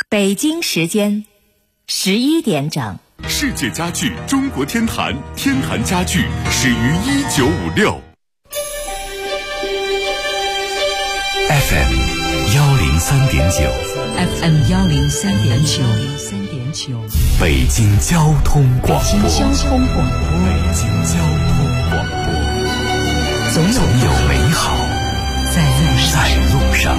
北京时间11点整。 世界家具中国天坛，天坛家具始于1956。FM 103.9 FM 103.9 北京交通广播。 北京交通广播，总有美好在路上。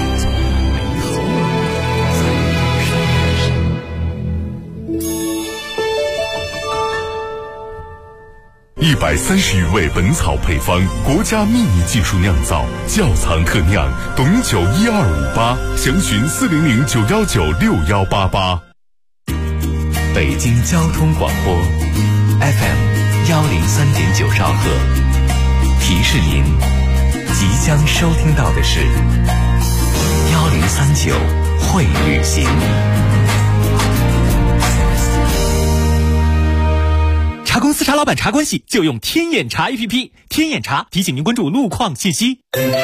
130余味本草配方，国家秘密技术酿造，窖藏特酿，董酒12588，详询40091961188。 北京交通广播 FM 103.9兆赫，提示您即将收听到的是1039会旅行。 茶公司茶老板茶关系就用天眼查 APP， 天眼查提醒您关注路况信息。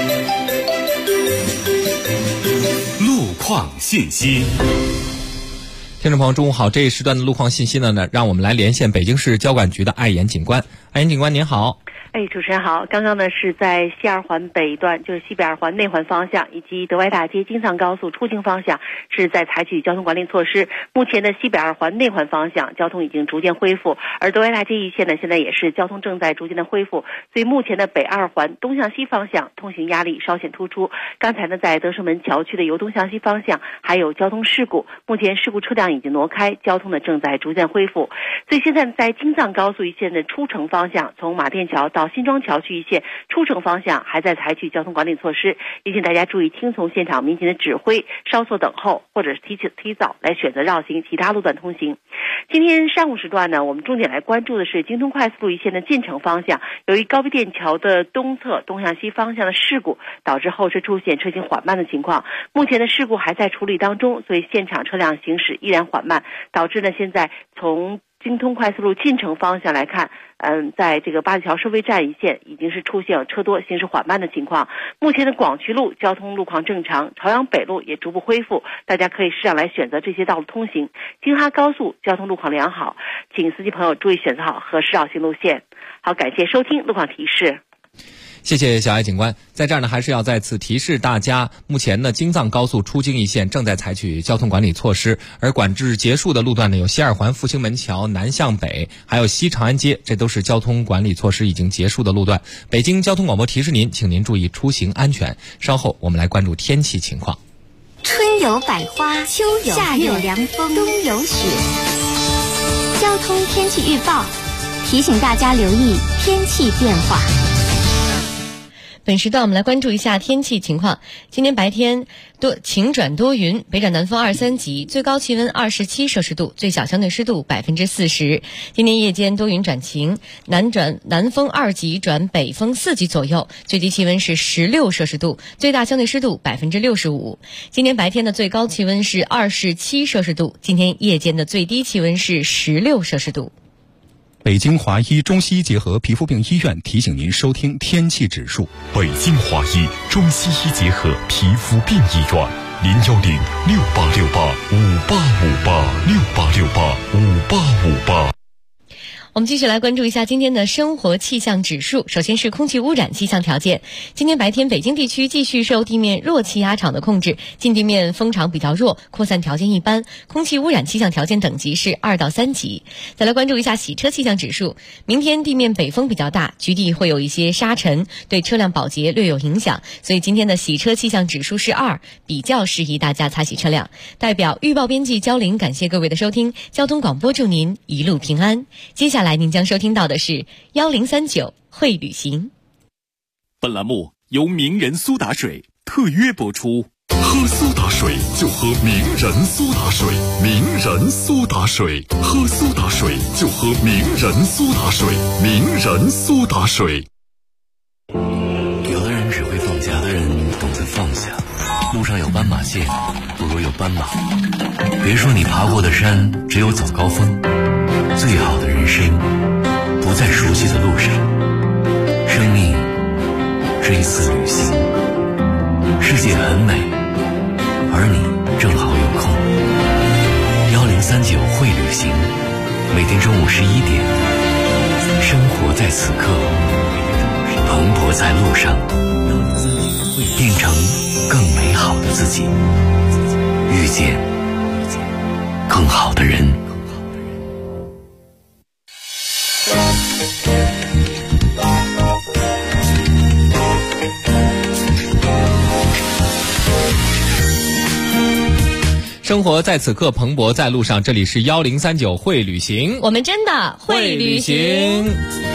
路况信息。 听众朋友中午好，这一时段的路况信息呢，让我们来连线北京市交管局的艾岩警官。艾岩警官您好。 主持人好，刚刚呢是在西二环北段，就是西北二环内环方向以及德外大街京藏高速出京方向是在采取交通管理措施。目前的西北二环内环方向交通已经逐渐恢复，而德外大街一线呢现在也是交通正在逐渐的恢复，所以目前的北二环东向西方向通行压力稍显突出。刚才呢在德胜门桥区的由东向西方向还有交通事故，目前事故车辆已经挪开，交通呢正在逐渐恢复。所以现在在京藏高速一线的出城方向，从马甸桥到新庄桥区一线出城方向还在采取交通管理措施，也请大家注意听从现场民警的指挥，稍作等候或者是提早来选择绕行其他路段通行。今天上午时段呢，我们重点来关注的是京通快速路一线的进城方向，由于高碑店桥的东侧东向西方向的事故，导致后车出现车行缓慢的情况。目前的事故还在处理当中，所以现场车辆行驶依然缓慢，导致呢现在从京通快速路进城方向来看，在这个八里桥收费站一线已经是出现了车多行驶缓慢的情况。目前的广渠路交通路况正常，朝阳北路也逐步恢复，大家可以适当来选择这些道路通行。京哈高速交通路况良好，请司机朋友注意选择好合适绕行路线。好，感谢收听路况提示。 谢谢小艾警官。在这儿呢，还是要再次提示大家，目前呢京藏高速出京一线正在采取交通管理措施，而管制结束的路段呢有西二环复兴门桥南向北，还有西长安街，这都是交通管理措施已经结束的路段。北京交通广播提示您，请您注意出行安全。稍后我们来关注天气情况。 春有百花，秋有夏有凉风，冬有雪。交通天气预报提醒大家留意天气变化。 本时段我们来关注一下天气情况。今天白天晴转多云，北转南风2-3级，最高气温27摄氏度，最小相对湿度40%。今天夜间多云转晴，南风2级转北风4级左右，最低气温是16摄氏度，最大相对湿度65%。今天白天的最高气温是27摄氏度，今天夜间的最低气温是16摄氏度。 北京华医中西医结合皮肤病医院提醒您收听天气指数。 北京华医中西医结合皮肤病医院，01068685858，6858，6858。 我们继续来关注一下今天的生活气象指数。首先是空气污染气象条件。今天白天北京地区继续受地面弱气压场的控制，近地面风场比较弱，扩散条件一般，空气污染气象条件等级是2到3级。再来关注一下洗车气象指数。明天地面北风比较大，局地会有一些沙尘，对车辆保洁略有影响，所以今天的洗车气象指数是2，比较适宜大家擦洗车辆。代表预报编辑焦玲感谢各位的收听，交通广播祝您一路平安。接下来您将收听到的是1039会旅行。 本栏目由名人苏打水特约播出。 喝苏打水就喝名人苏打水，名人苏打水，喝苏打水就喝名人苏打水，名人苏打水。 有的人只会放假，有的人懂得放下。路上有斑马线，不如有斑马。别说你爬过的山只有早高峰，最好的人生不在熟悉的路上。生命是一次旅行，世界很美，而你正好有空。 经中午11点，生活在此刻，蓬勃在路上，变成更美好的自己，遇见更好的人。 生活在此刻，蓬勃在路上。这里是1039会旅行， 我们真的会旅行。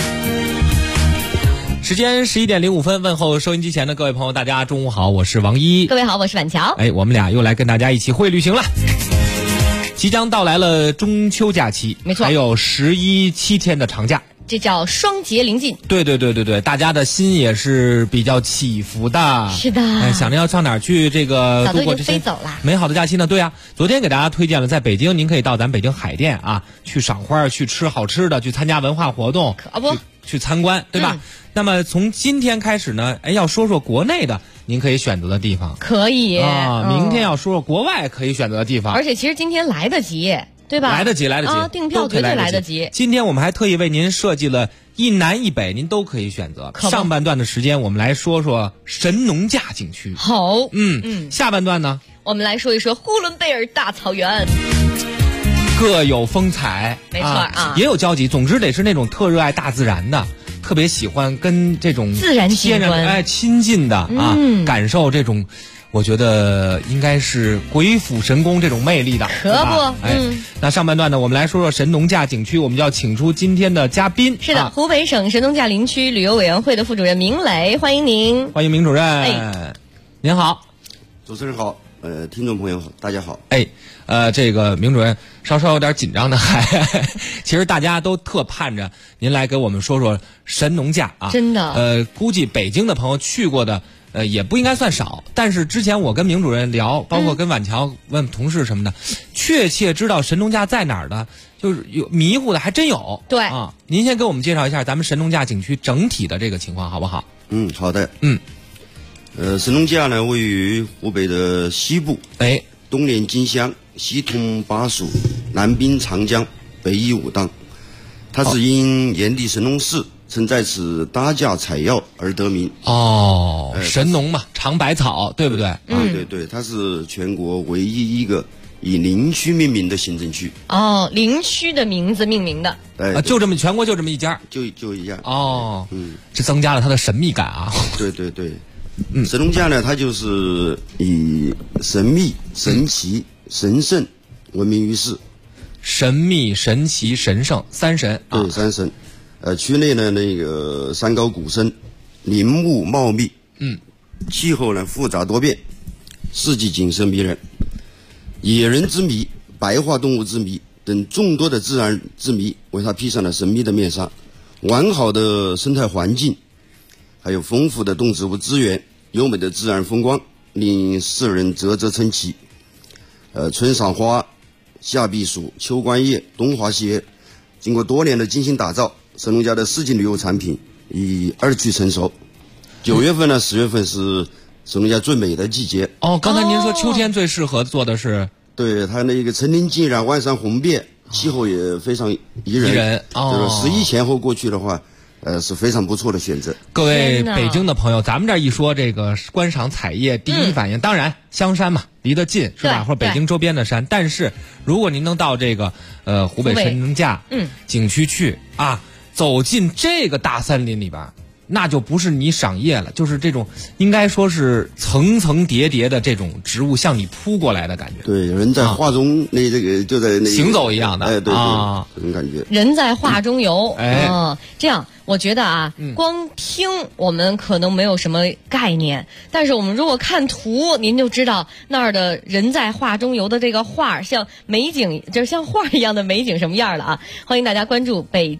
时间11点05分，问候收音机前的各位朋友，大家中午好，我是王一。 各位好，我是婉乔。 我们俩又来跟大家一起会旅行了。即将到来了中秋假期， 没错， 还有11、7天的长假。 这叫双节临近。 对，大家的心也是比较起伏的。 是的， 想着要上哪儿去这个度过这些美好的假期呢？对啊，昨天给大家推荐了，在北京您可以到咱北京海淀啊，去赏花，去吃好吃的，去参加文化活动， 可不去参观，对吧？那么从今天开始呢，要说说国内的您可以选择的地方， 可以啊。明天要说说国外可以选择的地方， 而且其实今天来得及。对吧？ 来得及啊！订票绝对来得及。 今天我们还特意为您设计了一南一北，您都可以选择。上半段的时间，我们来说说神农架景区。 好， 下半段呢， 我们来说一说呼伦贝尔大草原， 各有风采， 没错啊， 也有交集。总之得是那种特热爱大自然的，特别喜欢跟这种自然景观亲近的啊，感受这种。我觉得应该是鬼斧神工这种魅力的， 可不， 那上半段呢，我们来说说神农架景区，我们就要请出今天的嘉宾。 是的，湖北省神农架林区旅游委员会的副主任明磊，欢迎您。 欢迎明主任。您好。 主持人好，听众朋友好，大家好。 这个明主任稍稍有点紧张的，其实大家都特盼着您来给我们说说神农架啊。 真的。 估计北京的朋友去过的。也不应该算少，但是之前我跟明主任聊，包括跟婉乔问同事什么的，确切知道神农架在哪儿的，就是有迷糊的还真有。 对啊，您先给我们介绍一下咱们神农架景区整体的这个情况好不好？ 好的。神农架呢位于湖北的西部，东连荆襄，西通巴蜀，南滨长江，北依武当。它是因炎帝神农氏曾在此搭架采药而得名。 神农嘛，尝百草，对不对？ 对，它是全国唯一一个以林区命名的行政区。 林区的名字命名的。 就这么全国就这么一家， 就一家。 这增加了它的神秘感啊。 对。神农架呢，它就是以神秘、神奇、神圣闻名于世。 神秘、神奇、神圣，三神。 对，三神。区内呢，那个山高谷深，林木茂密，气候呢复杂多变，四季景色迷人，野人之谜、白化动物之谜等众多的自然之谜为它披上了神秘的面纱。完好的生态环境，还有丰富的动植物资源，优美的自然风光，令世人啧啧称奇。春赏花，夏避暑，秋观叶，冬滑雪。经过多年的精心打造，神农架的四季旅游产品已二趋成熟。9月份呢，10月份是神农架最美的季节。 刚才您说秋天最适合做的是？ 对，它那个层林尽染，万山红遍，气候也非常宜人。就是11前后过去的话，是非常不错的选择。 各位北京的朋友，咱们这一说这个观赏采叶，第一反应当然香山嘛，离得近是吧？或者北京周边的山。但是如果您能到这个湖北神农架景区去啊，走进这个大森林里边，那就不是你赏叶了，就是这种应该说是层层叠叠的这种植物向你扑过来的感觉。 对，人在画中，那这个就在那行走一样的。 对，这种感觉。 人在画中游。这样。我觉得啊，光听我们可能没有什么概念，但是我们如果看图，您就知道那儿的人在画中游的这个画，像美景，就是像画一样的美景什么样了啊！欢迎大家关注北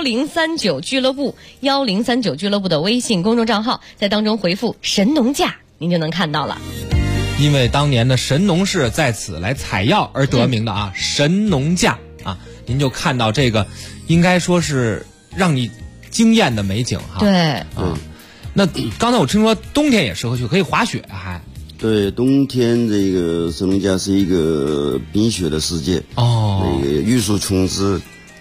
1039俱乐部1039俱乐部的微信公众账号，在当中回复神农架，您就能看到了。 因为当年的神农氏在此来采药而得名的啊，神农架啊，您就看到这个，应该说是让你惊艳的美景哈。 对， 那刚才我听说冬天也适合去，可以滑雪还。 对，冬天这个神农架是一个冰雪的世界。那个玉树琼枝，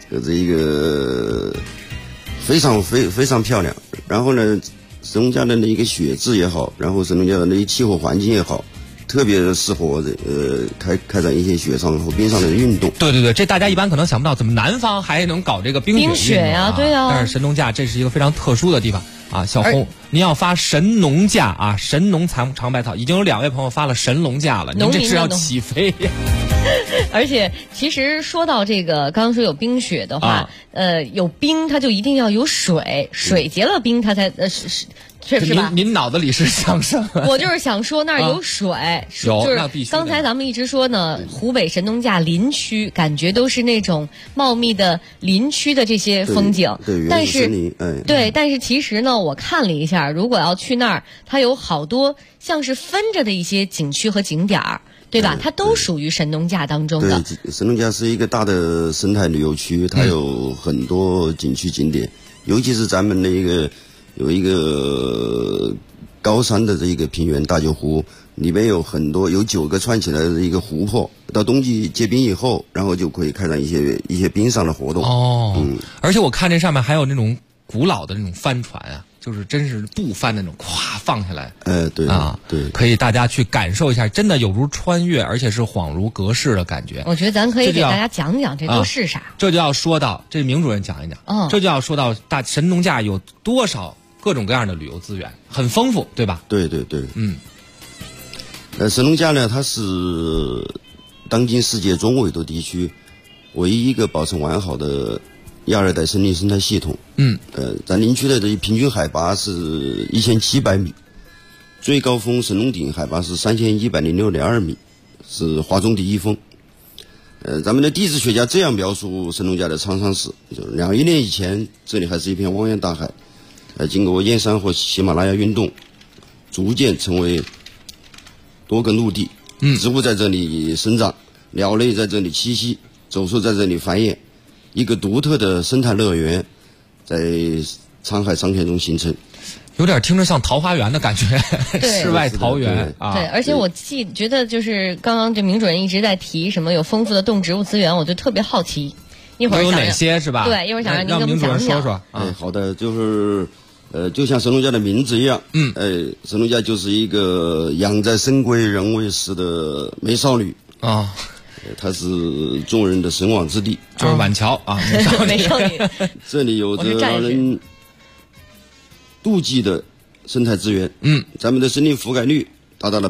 这一个非常漂亮。然后呢，神农架的那一个雪质也好，然后神农架的那一气候环境也好，特别适合开展一些雪上和冰上的运动。 对对对，这大家一般可能想不到，怎么南方还能搞这个冰雪呀？对啊。 但是神农架这是一个非常特殊的地方啊。小红，您要发神农架啊，神农尝百草，已经有2位朋友发了神农架了，您这是要起飞呀。 而且，其实说到这个，刚刚说有冰雪的话，有冰它就一定要有水，水结了冰它才是吧？ 您脑子里是想什么？ 我就是想说那儿有水，就是刚才咱们一直说呢，湖北神农架林区感觉都是那种茂密的林区的这些风景，但是但是其实呢，我看了一下，如果要去那儿，它有好多像是分着的一些景区和景点儿。对吧？它都属于神农架当中的。 对，神农架是一个大的生态旅游区，它有很多景区景点，尤其是咱们那个有一个高山的这一个平原大酒湖，里面有很多有9个串起来的一个湖泊。到冬季结冰以后，然后就可以开展一些冰上的活动。 而且我看这上面还有那种古老的那种帆船啊。就是真是不翻那种，咵放下来， 对啊， 对， 可以大家去感受一下，真的有如穿越，而且是恍如隔世的感觉。 我觉得咱可以给大家讲讲这都是啥。 这就要说到，这明主任讲一讲，这就要说到神农架有多少各种各样的旅游资源，很丰富，对吧？ 对对对，神农架呢，它是当今世界中纬度地区唯一一个保存完好的亚热带森林生态系统。咱林区的这平均海拔是1700米，最高峰神农顶海拔是3106.2米，是华中第一峰。咱们的地质学家这样描述神农架的沧桑史：就是2亿年以前，这里还是一片汪洋大海，经过燕山和喜马拉雅运动，逐渐成为多个陆地，植物在这里生长，鸟类在这里栖息，走兽在这里繁衍，一个独特的生态乐园在沧海桑田中形成。 有点听着像桃花源的感觉，世外桃源啊！ 对，而且我觉得就是刚刚这明主任一直在提什么有丰富的动植物资源，我就特特别好奇。一会儿有哪些是吧？ 对，一会儿想让您给我们讲讲。 说说。 好的，就是就像神农架的名字一样，神农架就是一个养在深闺人未识的美少女啊，它是众人的神往之地， 就是晚桥啊， 美少女。 这里有着让人妒忌的生态资源，咱们的森林覆盖率达到了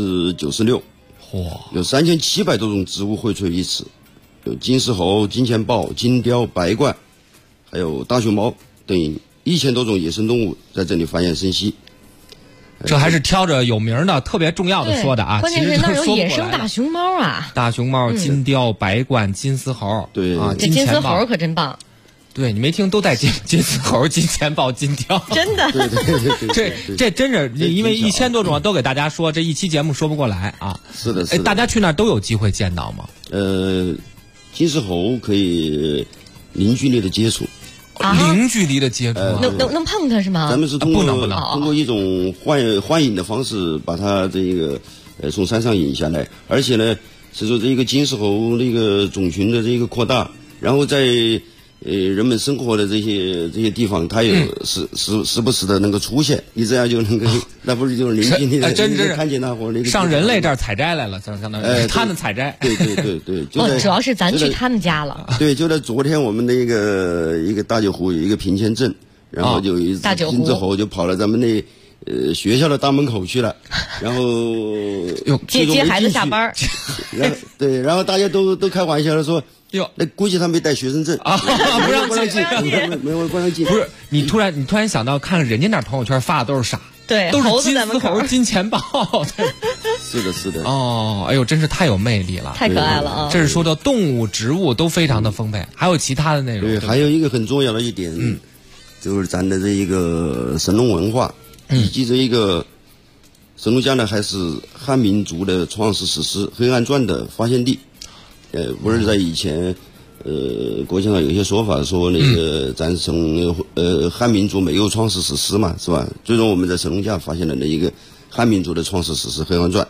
96%，有3700多种植物荟萃于此，有金丝猴、金钱豹、金雕、白鹳，还有大熊猫等1000多种野生动物在这里繁衍生息。 这还是挑着有名的、特别重要的说的啊。 关键是那儿有野生大熊猫啊， 大熊猫、金雕、白鹳、金丝猴， 对啊， 这金丝猴可真棒。 对，你没听都带金丝猴、金钱豹、金雕， 真的。 这真是因为1000多种都给大家说，这一期节目说不过来啊。 是的， 大家去那儿都有机会见到吗？ 金丝猴可以零距离的接触。 零距离的接触， 能碰它是吗？ 咱们是通过通过一种幻影的方式把它这个从山上引下来，而且呢，随着这个金丝猴那个种群的这个扩大，然后在人们生活的这些地方，它有时不时的能够出现，你这样就能够，那不是就是零距离的， 真是看见它或那个上人类这儿采摘来了，相当于他们采摘。 对， 主要是咱去他们家了。 对，就在昨天我们的一个大酒湖有一个平前镇，然后就有一只金丝猴就跑到咱们那学校的大门口去了，然后接孩子下班， 然后大家都开玩笑的说。那估计他没带学生证啊，不让进， 没有不让进。 不是你突然想到，看人家那朋友圈发的都是啥？ 对， 都是金丝猴、金钱豹。 是的。 哦，哎呦，真是太有魅力了， 太可爱了啊！ 这是说的动物、植物都非常的丰沛，还有其他的内容。 对，还有一个很重要的一点，就是咱的这一个神农文化，以及这一个神农架呢，还是汉民族的创世史诗《黑暗传》的发现地。不是在以前，国际上有一些说法说那个咱从汉民族没有创世史诗嘛，是吧？最终我们在神农架发现了那一个汉民族的创世史诗《黑暗传》。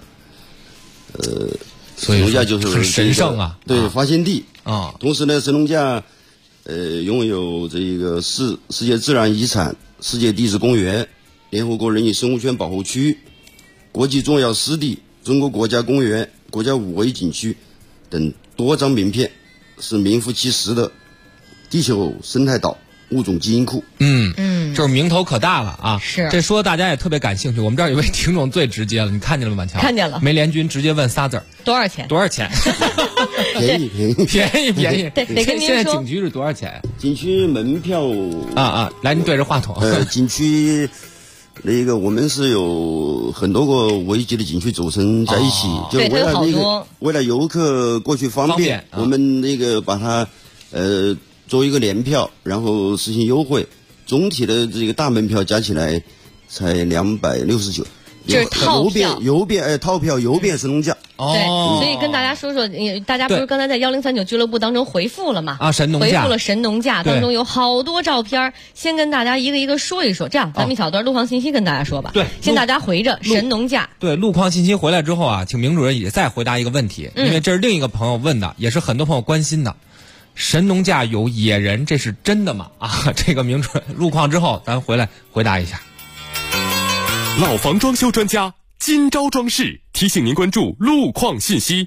所以神农架就是很神圣啊， 对，发现地啊。同时呢，神农架拥有这个世界自然遗产、世界地质公园、联合国人类生物圈保护区、国际重要湿地、中国国家公园、国家五维景区等多张名片，是名副其实的地球生态岛物种基因库。 就是名头可大了啊！ 是， 这说大家也特别感兴趣。我们这儿有位听众最直接了，你看见了吗？ 看见了。 梅连军直接问仨字儿： 多少钱？ 多少钱？ 便宜。 对，得跟您说。 现在景区是多少钱？ 景区门票来，您对着话筒。 景区那个我们是有很多个维级的景区组成在一起，就为了游客过去方便，我们那个把它作为一个联票，然后实行优惠。总体的这个大门票加起来才269， 这是套票， 套票邮变神农架。 对，所以跟大家说说，大家不是刚才在1039俱乐部当中回复了吗？ 神农架， 回复了神农架当中有好多照片，先跟大家一个一个说一说。这样，咱们一小段路况信息跟大家说吧。 对， 先大家回着神农架。 对，路况信息回来之后啊，请明主任也再回答一个问题，因为这是另一个朋友问的，也是很多朋友关心的。神农架有野人，这是真的吗？这个明主任路况之后，咱回来回答一下。 老房装修专家今朝装饰提醒您关注路况信息。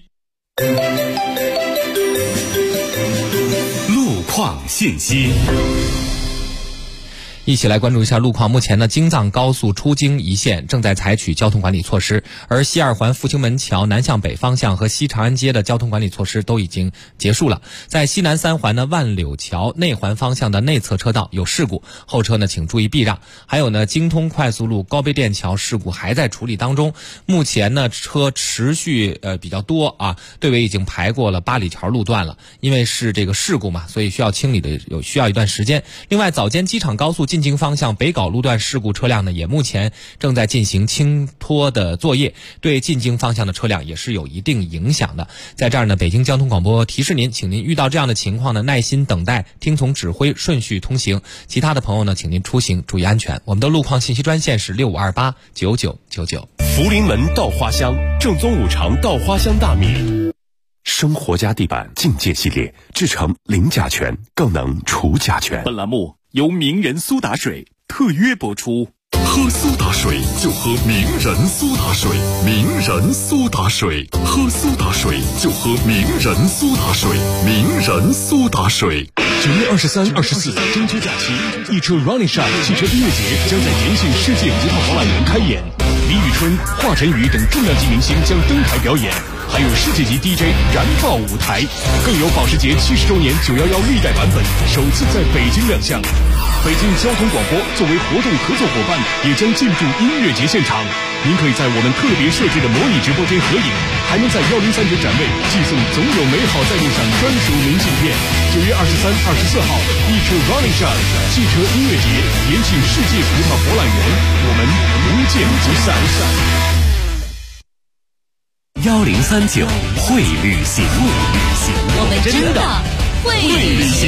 路况信息。 一起来关注一下路况。目前呢，京藏高速出京一线正在采取交通管理措施，而西二环复兴门桥南向北方向和西长安街的交通管理措施都已经结束了。在西南三环的万柳桥内环方向的内侧车道有事故，后车呢请注意避让。还有呢，京通快速路高碑店桥事故还在处理当中，目前呢车持续比较多啊，队尾已经排过了八里桥路段了，因为是这个事故嘛，所以需要清理的需要一段时间。另外，早间机场高速进京方向北碖路段事故车辆呢，也目前正在进行清拖的作业，对进京方向的车辆也是有一定影响的。在这儿呢，北京交通广播提示您，请您遇到这样的情况呢，耐心等待，听从指挥，顺序通行。其他的朋友呢，请您出行注意安全。我们的路况信息专线是65289999。 福临门稻花香，正宗五常稻花香大米。生活家地板境界系列，制成零甲醛，更能除甲醛。本栏目由名人苏打水特约播出。喝苏打水就喝名人苏打水，名人苏打水，喝苏打水就喝名人苏打水，名人苏打水。9月23、24中秋假期，一车 Running Shine 汽车音乐节将在延庆世界葡萄博览园开演，李宇春、华晨宇等重量级明星将登台表演，还有世界级 DJ 燃爆舞台，更有保时捷70周年911历代版本首次在北京亮相。北京交通广播作为活动合作伙伴，也将进驻音乐节现场。您可以在我们特别设置的模拟直播间合影，还能在1039展位寄送总有美好在路上专属明信片。9月23、24号，一车 Running Shine 汽车音乐节，延庆世界葡萄博览园，我们不见不散。1039会旅行， 我们真的会旅行。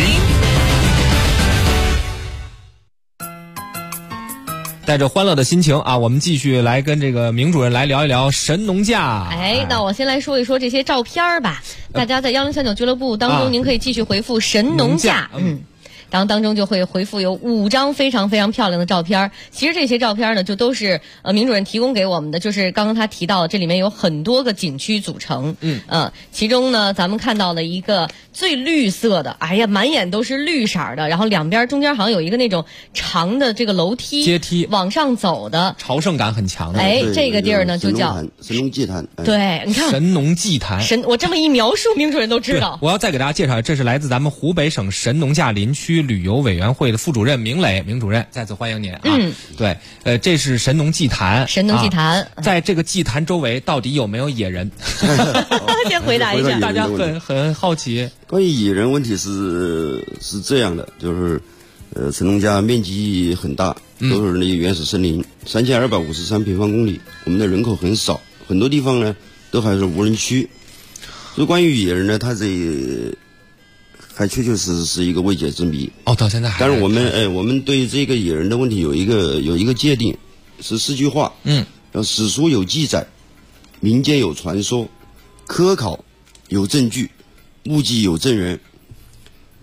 带着欢乐的心情啊，我们继续来跟这个明主任来聊一聊神农架。 那我先来说一说这些照片吧。大家在1039俱乐部当中，您可以继续回复神农架。当中就会回复有5张非常非常漂亮的照片。其实这些照片呢，就都是明主任提供给我们的，就是刚刚他提到的，这里面有很多个景区组成。其中呢，咱们看到了一个最绿色的，满眼都是绿色的，然后两边中间好像有一个那种长的这个楼梯阶梯往上走的， 朝圣感很强的。 这个地儿呢就叫神农祭坛。 对，你看神农祭坛， 我这么一描述，明主任都知道。 我要再给大家介绍，这是来自咱们湖北省神农架林区旅游委员会的副主任明磊，明主任再次欢迎您啊！对，这是神农祭坛。 神农祭坛， 在这个祭坛周围到底有没有野人？ 先回答一下， 大家很好奇。 关于野人问题是这样的，就是神农架面积很大，都是那原始森林，3253平方公里，我们的人口很少，很多地方呢都还是无人区。所以关于野人呢，它还确确实是一个未解之谜。 到现在还。 但是我们对这个野人的问题有一个界定，是4句话。史书有记载，民间有传说，科考有证据，目击有证人。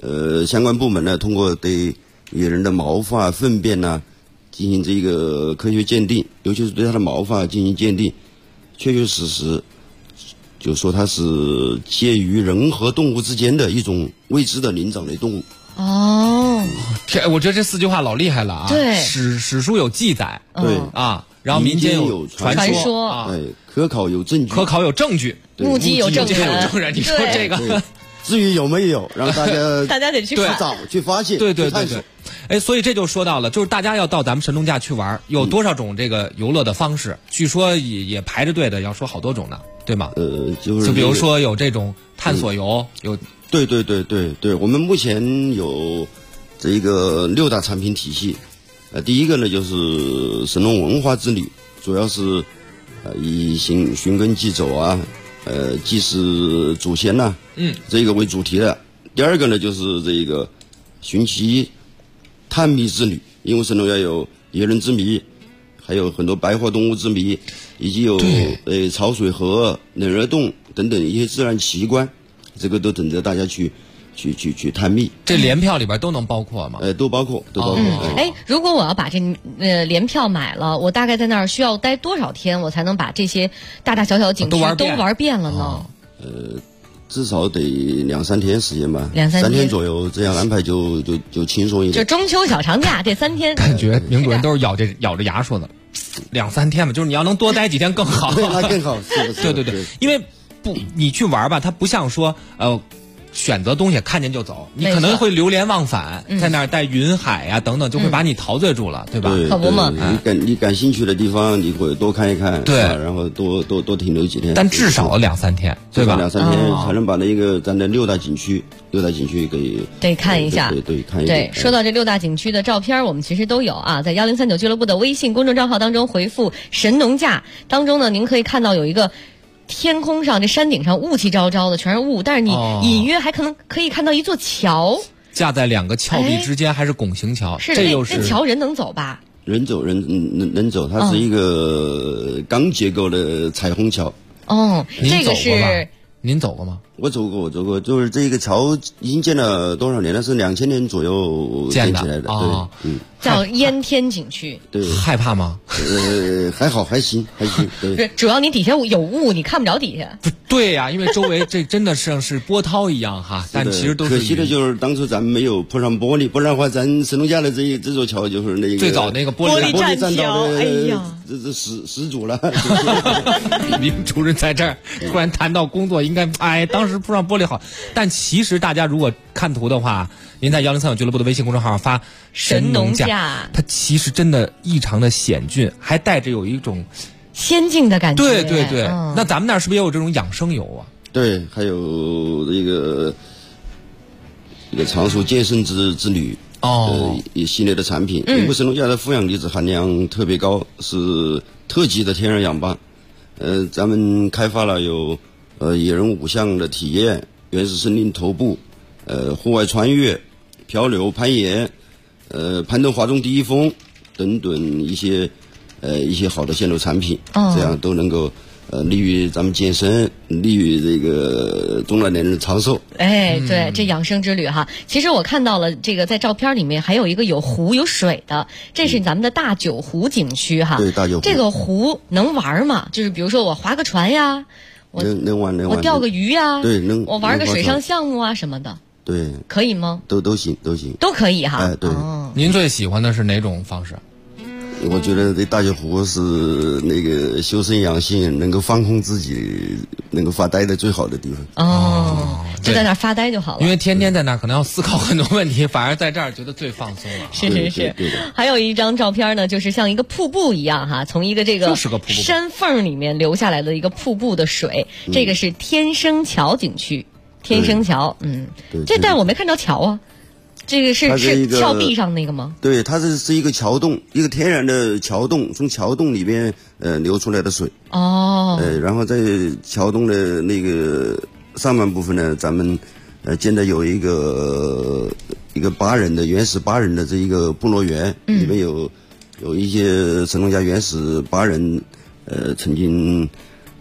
相关部门呢，通过对野人的毛发、粪便呢进行这个科学鉴定，尤其是对它的毛发进行鉴定，确确实实就说它是介于人和动物之间的一种未知的灵长类动物。 哦， 我觉得这4句话老厉害了啊！ 对， 史书有记载， 对啊，然后民间有传说啊， 可考有证据， 目击有证人， 你说这个， 至于有没有，让大家得去找去发现， 对。哎，所以这就说到了，就是大家要到咱们神农架去玩，有多少种这个游乐的方式？据说也排着队的，要说好多种呢，对吗？ 就比如说有这种探索游，有对，我们目前有这个6大产品体系。第一个呢就是神农文化之旅，主要是以寻根祭走啊，祭祀祖先呐，这个为主题的。第二个呢就是这个寻奇探秘之旅，因为神农架有野人之谜，还有很多白化动物之谜，以及有潮水河、冷热洞等等一些自然奇观，这个都等着大家去探秘。 这联票里边都能包括吗？ 都包括。 如果我要把这联票买了，我大概在那儿需要待多少天，我才能把这些大大小小的景区都玩遍了呢？ 至少得2-3天时间吧 ，3 天左右，这样安排就轻松一点。 就中秋小长假这3天， 感觉明主任都是咬着牙说的，2-3天吧，就是你要能多待几天更好。 那更好，是对，因为你去玩吧，它不像说选择东西看见就走，你可能会流连忘返，在那儿带云海啊等等，就会把你陶醉住了，对吧？ 可不嘛。 你感兴趣的地方，你会多看一看， 对， 然后多停留几天。 但至少2-3天，对吧 ？2-3天才能把那个咱的6大景区得看一下。 对，看一下。 对，说到这6大景区的照片，我们其实都有啊，在1039俱乐部的微信公众账号当中回复“神农架”当中呢，您可以看到有一个。天空上这山顶上雾气昭昭的，全是雾，但是你隐约还可以看到一座桥， 架在2个峭壁之间，还是拱形桥。 是这又是那桥人能走吧？ 人能走，它是一个钢结构的彩虹桥。 这个是您走过吗？ 我走过，就是这个桥已经建了多少年了？是2000年左右建起来的。对， 叫烟天景区。 对， 害怕吗？ 还好，还行。对， 主要你底下有雾，你看不着底下。 对呀，因为周围这真的像是波涛一样哈，但其实都是。 可惜的就是当初咱们没有铺上玻璃，不然的话，咱神农架的这座桥就是那个最早那个玻璃栈桥。哎呀， 这始祖了。 明主任在这儿突然谈到工作，应该当时铺上玻璃好，但其实大家如果看图的话，您在1039俱乐部的微信公众号上发神农架，它其实真的异常的险峻，还带着有一种仙境的感觉。 对，那咱们那儿是不是也有这种养生油啊？ 对，还有一个长寿健身之旅一系列的产品。因为神农架的负氧离子含量特别高，是特级的天然氧吧。咱们开发了有野人5项的体验，原始森林徒步，户外穿越、漂流、攀岩，攀登华中第一峰等等一些好的线路产品，这样都能够利于咱们健身，利于这个中老年人长寿。 对，这养生之旅哈。其实我看到了这个在照片里面还有一个有湖有水的，这是咱们的大九湖景区哈。 对，大九湖这个湖能玩吗？就是比如说我划个船呀， 能玩， 我钓个鱼呀， 对，能。 我玩个水上项目啊什么的。 对， 可以吗？ 都行， 都可以哈。 对。 您最喜欢的是哪种方式？ 我觉得这大九湖是那个修身养性，能够放空自己，能够发呆的最好的地方。 就在那儿发呆就好了。 因为天天在那儿可能要思考很多问题，反而在这儿觉得最放松了。 是。还有一张照片呢，就是像一个瀑布一样哈，从一个这个山缝里面流下来的一个瀑布的水。这个是天生桥景区，天生桥。但我没看着桥啊。这个是峭壁上那个吗？ 对，它是一个桥洞，一个天然的桥洞，从桥洞里边流出来的水。然后在桥洞的那个上半部分呢，咱们建的有一个原始巴人的这一个部落园，里面有一些神农架原始巴人曾经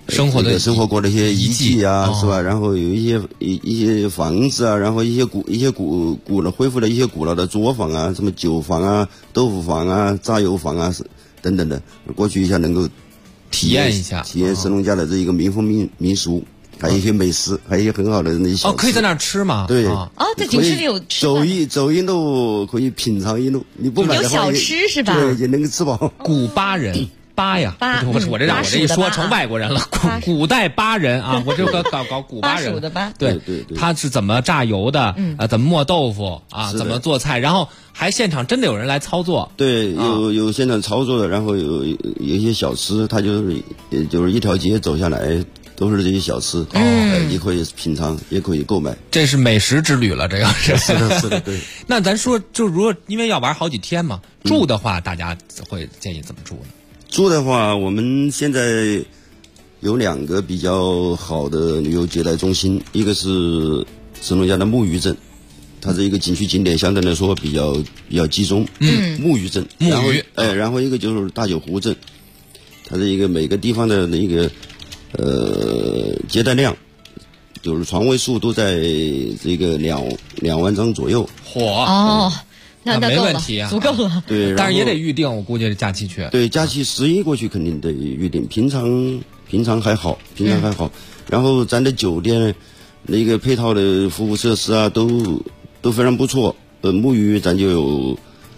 生活过的一些遗迹啊，是吧？然后有一些房子啊，然后一些古老恢复了一些古老的作坊啊，什么酒坊啊、豆腐坊啊、榨油坊啊等等的，过去一下能够体验一下神农架的这一个民风民俗。还有一些美食，还有一些很好的那些小吃。 可以在那儿吃吗？ 对在景区里有吃。 走一路可以品尝一路，你不买的话有小吃是吧？ 对，也能够吃饱。 古巴人。巴呀，我这一说成外国人了。古代巴人啊，我这个搞古巴人。 巴蜀的巴。 对， 他是怎么榨油的？怎么磨豆腐啊？怎么做菜？然后还现场真的有人来操作。 对，有现场操作的，然后有一些小吃，他就是一条街走下来都是这些小吃，也可以品尝，也可以购买。 这是美食之旅了，这个是。 是的，对。 那咱说，就如果因为要玩好几天嘛，住的话，大家会建议怎么住呢？ 住的话，我们现在有2个比较好的旅游接待中心，一个是神农架的木鱼镇，它是一个景区景点，相对来说比较集中。木鱼镇，然后一个就是大酒湖镇，它是一个每个地方的一个接待量，就是床位数都在这个2万张左右。 那没问题啊， 足够了。 对， 但是也得预定，我估计假期去。 对，假期11过去肯定得预定，平常还好。然后咱的酒店那个配套的服务设施啊，都非常不错。木鱼咱就有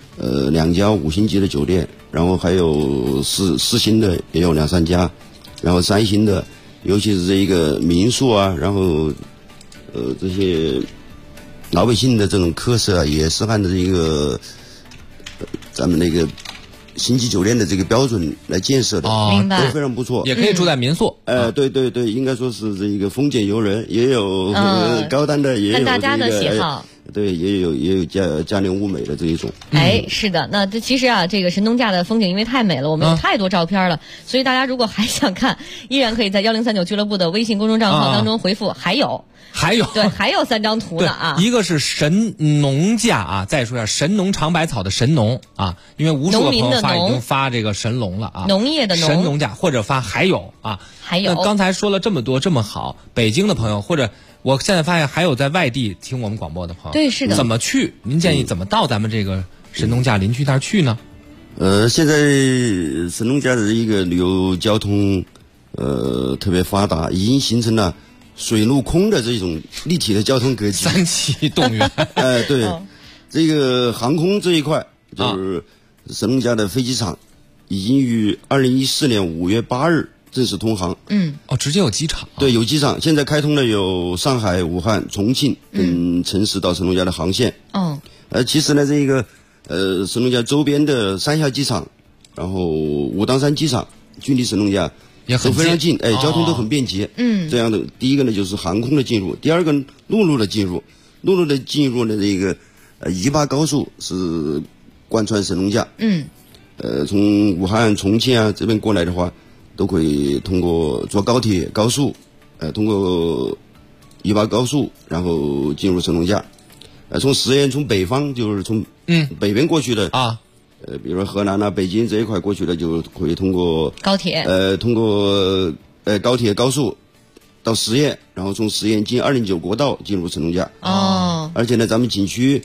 2家5星级的酒店，然后还有4星的也有2、3家，然后3星的，尤其是这一个民宿啊，然后这些老百姓的这种客舍啊，也是按照一个咱们那个星级酒店的这个标准来建设的， 明白， 都非常不错。 也可以住在民宿。 对，应该说是这一个丰俭由人，也有高端的，也有大家的喜好。 对，也有价廉物美的这一种。 是的，那这其实啊，这个神农架的风景因为太美了，我们有太多照片了，所以大家如果还想看，依然可以在1039俱乐部的微信公众账号当中回复还有，对，还有3张图呢啊。 一个是神农架啊，再说一下神农尝百草的神农啊，因为无数个朋友已经发这个神农了啊， 农业的农， 神农架或者发还有啊， 还有。 那刚才说了这么多这么好，北京的朋友或者我现在发现还有在外地听我们广播的朋友， 对，是的， 怎么去？您建议怎么到咱们这个神农架林区那儿去呢？ 现在神农架的一个旅游交通特别发达，已经形成了水陆空的这种立体的交通格局 ，3栖动员。 对，这个航空这一块，就是神农架的飞机场已经于2014年5月8日正式通航。 直接有机场。 对，有机场，现在开通了有上海、武汉、重庆等城市到神农架的航线。其实呢，这个神农架周边的3峡机场，然后武当山机场，距离神农架都非常近，交通都很便捷。这样的，第一个呢就是航空的进入，第二个陆路的进入。陆路的进入呢，这个188高速是贯穿神农架。从武汉、重庆啊这边过来的话，都可以通过坐高铁、高速，通过188高速，然后进入神农架。从十堰从北方就是从北边过去的啊， 比如说河南啊、北京这一块过去的，就可以通过高铁， 通过高铁高速到十堰，然后从十堰进209国道进入神农架。而且呢，咱们景区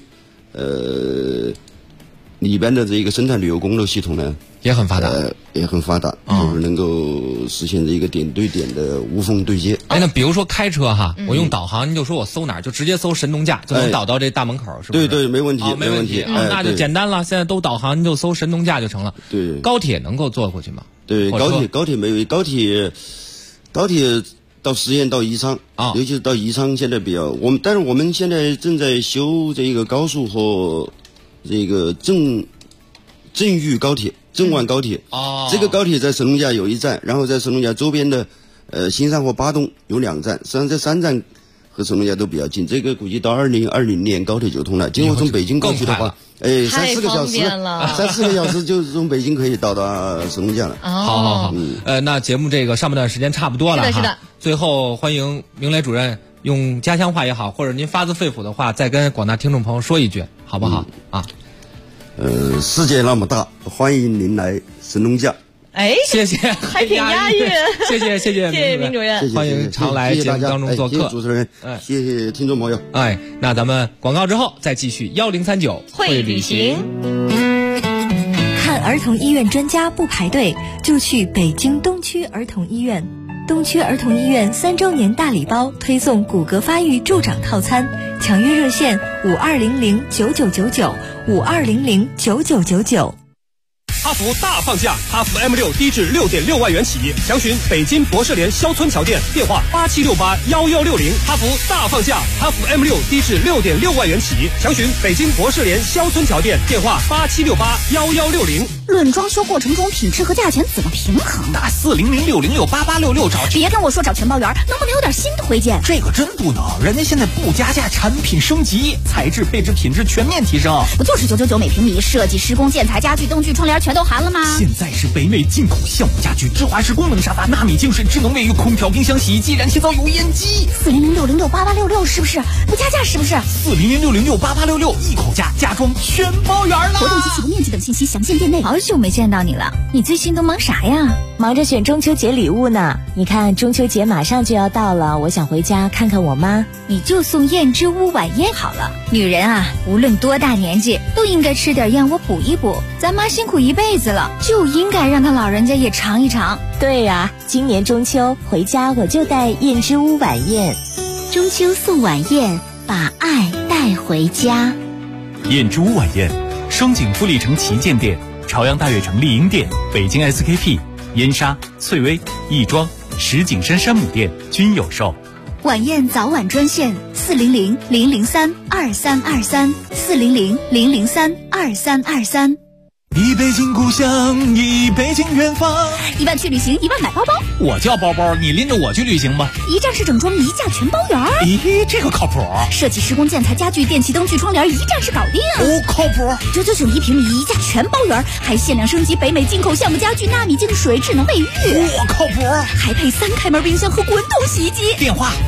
里边的这个生态旅游公路系统呢也很发达， 就是能够实现这一个点对点的无缝对接。 那比如说开车哈，我用导航，你就说我搜哪儿，就直接搜神农架，就能导到这大门口，是不是？ 对，没问题， 没问题。那就简单了，现在都导航，你就搜神农架就成了。 对， 高铁能够坐过去吗？ 对，高铁没有，高铁到十堰到宜昌尤其是到宜昌现在比较但是我们现在正在修这个高速和这个郑豫高铁、郑万高铁。这个高铁在神农架有1站，然后在神农架周边的新山和巴东有2站，实际上这3站和神农架都比较近。这个估计到2020年高铁就通了。今后从北京过去的话，3-4个小时就从北京可以到达神农架了。 好。那节目这个上半段时间差不多了， 是的。 最后欢迎明磊主任用家乡话也好，或者您发自肺腑的话，再跟广大听众朋友说一句，好不好？ 世界那么大，欢迎您来神农架。 哎， 谢谢， 还挺押韵。 谢谢明主任， 欢迎常来节目当中做客。 谢谢主持人，谢谢听众朋友。 那咱们广告之后再继续1039 会旅行。 看儿童医院专家不排队，就去北京东区儿童医院。东区儿童医院3周年大礼包推送骨骼发育助长套餐，抢约热线52009999，52009999。 哈弗大放价，哈弗 M6低至6.6万元起，详询北京博士联肖村桥店，电话87681160。哈弗大放价，哈弗 M6低至6.6万元起，详询北京博士联肖村桥店，电话87681160。 论装修过程中品质和价钱怎么平衡？ 打400668866找。 别跟我说找全包圆，能不能有点新推荐？ 这个真不能，人家现在不加价，产品升级，材质、配置、品质全面提升。 不就是999每平米，设计、施工、建材、家具、灯具、窗帘全都含了吗？ 现在是北美进口橡木家具、芝华士功能沙发、纳米净水、智能卫浴、空调、冰箱、洗衣机、燃气灶、油烟机。 400668866是不是？不加价是不是 ？400668866一口价，家装全包圆了。 活动及起步面积等信息详见店内。好久没见到你了，你最近都忙啥呀？ 忙着选中秋节礼物呢。你看中秋节马上就要到了，我想回家看看我妈。 你就送燕之屋晚宴好了。女人啊，无论多大年纪，都应该吃点燕窝补一补。咱妈辛苦一辈子了，就应该让她老人家也尝一尝。 对呀，今年中秋回家我就带燕之屋晚宴。 中秋送晚宴，把爱带回家。 燕之屋晚宴，双井富力城旗舰店、朝阳大悦城丽婴店、北京 SKP、燕莎、翠微、亦庄、石景山山姆店均有售。 晚宴早晚专线400-003-2323，400-003-2323。 一北京故乡，一北京远方。 1万去旅行，1万买包包。 我叫包包，你拎着我去旅行吧。 一站式整装，一价全包圆。 咦，这个靠谱。 设计、施工、建材、家具、电器、灯具、窗帘，一站式搞定。 靠谱。 999一平米，一价全包圆，还限量升级北美进口橡木家具、纳米净水、智能卫浴。 靠谱。 还配3开门冰箱和滚筒洗衣机。 电话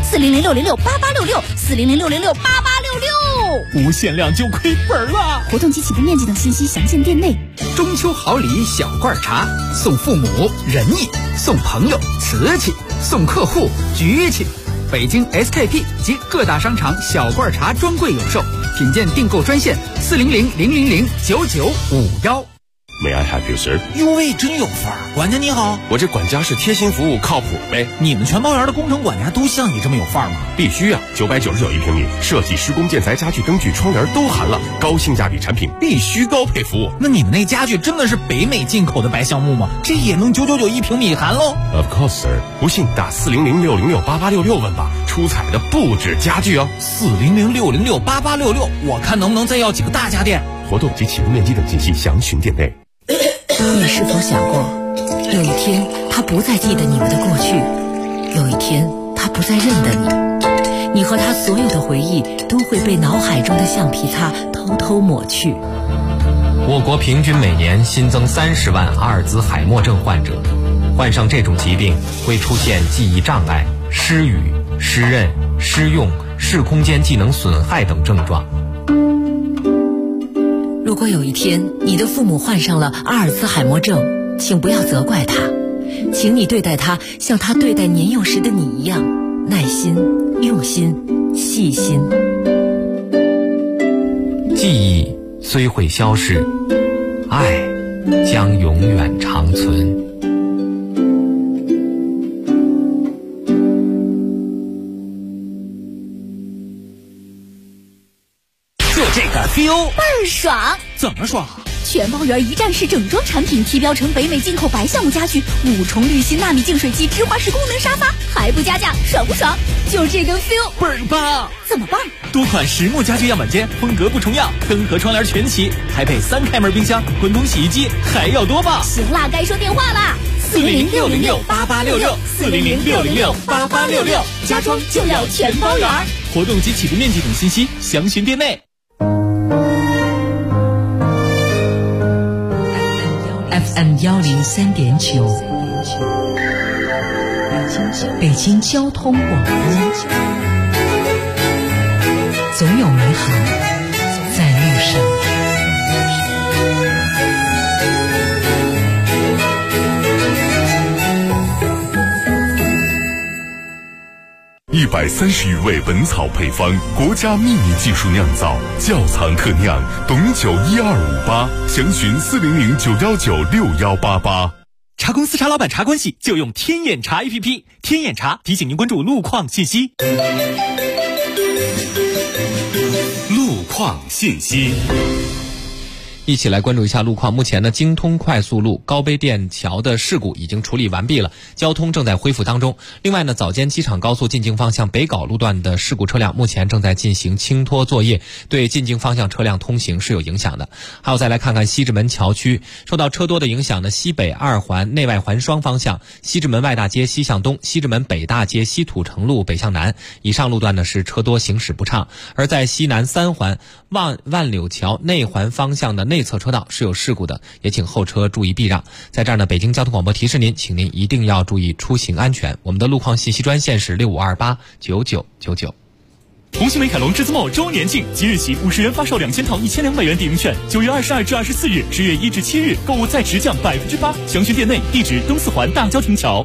400668866，400668866。 无限量就亏本了。 活动及起步面积等信息详见店内。 中秋好礼小罐茶，送父母仁义，送朋友瓷器，送客户局气。北京 SKP 及各大商场小罐茶专柜有售，品鉴订购专线40000009951。 May I help you, sir？ 哟喂，真有范儿！管家你好， 我这管家是贴心服务，靠谱呗。 你们全包园的工程管家都像你这么有范儿吗？ 必须啊！999一平米，设计、施工、建材、家具、灯具、窗帘都含了，高性价比产品必须高配服务。 那你们那家具真的是北美进口的白橡木吗？这也能999一平米含喽 ？Of course, sir。不信打40066668866问吧，出彩的不止家具哦。 400668866，我看能不能再要几个大家电。 活动及起步面积等信息详询店内。 你是否想过，有一天他不再记得你们的过去，有一天他不再认得你，你和他所有的回忆都会被脑海中的橡皮擦偷偷抹去。 我国平均每年新增30万阿尔兹海默症患者，患上这种疾病会出现记忆障碍、失语、失认、失用、视空间技能损害等症状。 如果有一天你的父母患上了阿尔兹海默症，请不要责怪他，请你对待他像他对待年幼时的你一样，耐心、用心、细心。 记忆虽会消逝，爱将永远长存。 就这个 feel 倍儿爽。 怎么爽？ 全包圆一站式整装产品提标成北美进口白橡木家具，5重滤芯纳米净水机，芝华士功能沙发，还不加价，爽不爽？就这个 feel 倍儿棒。 怎么棒？ 多款实木家具样板间，风格不重样，灯和窗帘全齐，还配3开门冰箱、滚筒洗衣机，还要多棒？ 行啦，该说电话啦 ！400668866，400668866， 家装就要全包圆。 活动及起步面积等信息详询店内。 FM 103.9，北京交通广播，总有美好在路上。 130余味本草配方，国家秘密技术酿造，窖藏特酿，董酒12588，详询400-919-6188。 茶公司茶老板茶关系就用天眼查 APP， 天眼查提醒您关注路况信息。 路况信息。 一起来关注一下路况。目前呢，京通快速路高碑店桥的事故已经处理完毕了，交通正在恢复当中。另外呢，早间机场高速进京方向北碘路段的事故车辆目前正在进行清脱作业，对进京方向车辆通行是有影响的。还有再来看看西直门桥区，受到车多的影响呢，西北2环内外环双方向，西直门外大街西向东，西直门北大街西土城路北向南以上路段呢是车多行驶不畅。而在西南3环万柳桥内环方向的内侧车道是有事故的，也请后车注意避让。在这儿呢，北京交通广播提示您，请您一定要注意出行安全。我们的路况信息专线是65289999。 同心美凯龙栀子墨周年庆，即日起50元发售2000套1200元抵用券，9月22至24日，10月1至7日购物再直降8%，详询店内，地址东4环大郊亭桥。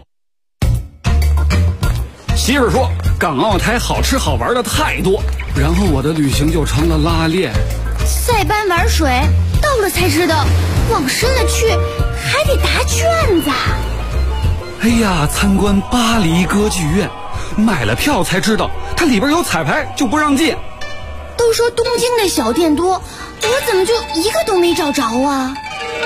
媳妇说港澳台好吃好玩的太多，然后我的旅行就成了拉练。 塞班玩水，到了才知道，往深了去还得答卷子。 哎呀，参观巴黎歌剧院，买了票才知道它里边有彩排，就不让进。 都说东京的小店多，我怎么就一个都没找着啊？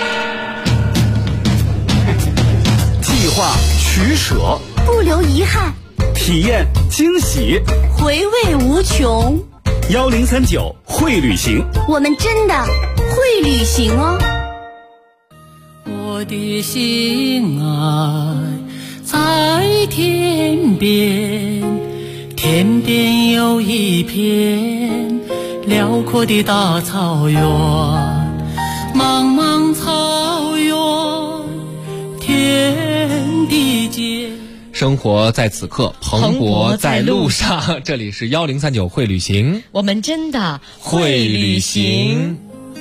计划取舍， 不留遗憾， 体验惊喜， 回味无穷。 1039会旅行， 我们真的会旅行哦。 我的心爱在天边，天边有一片辽阔的大草原，茫茫草原，天地间。 生活在此刻，蓬勃在路上。这里是1039会旅行， 我们真的会旅行。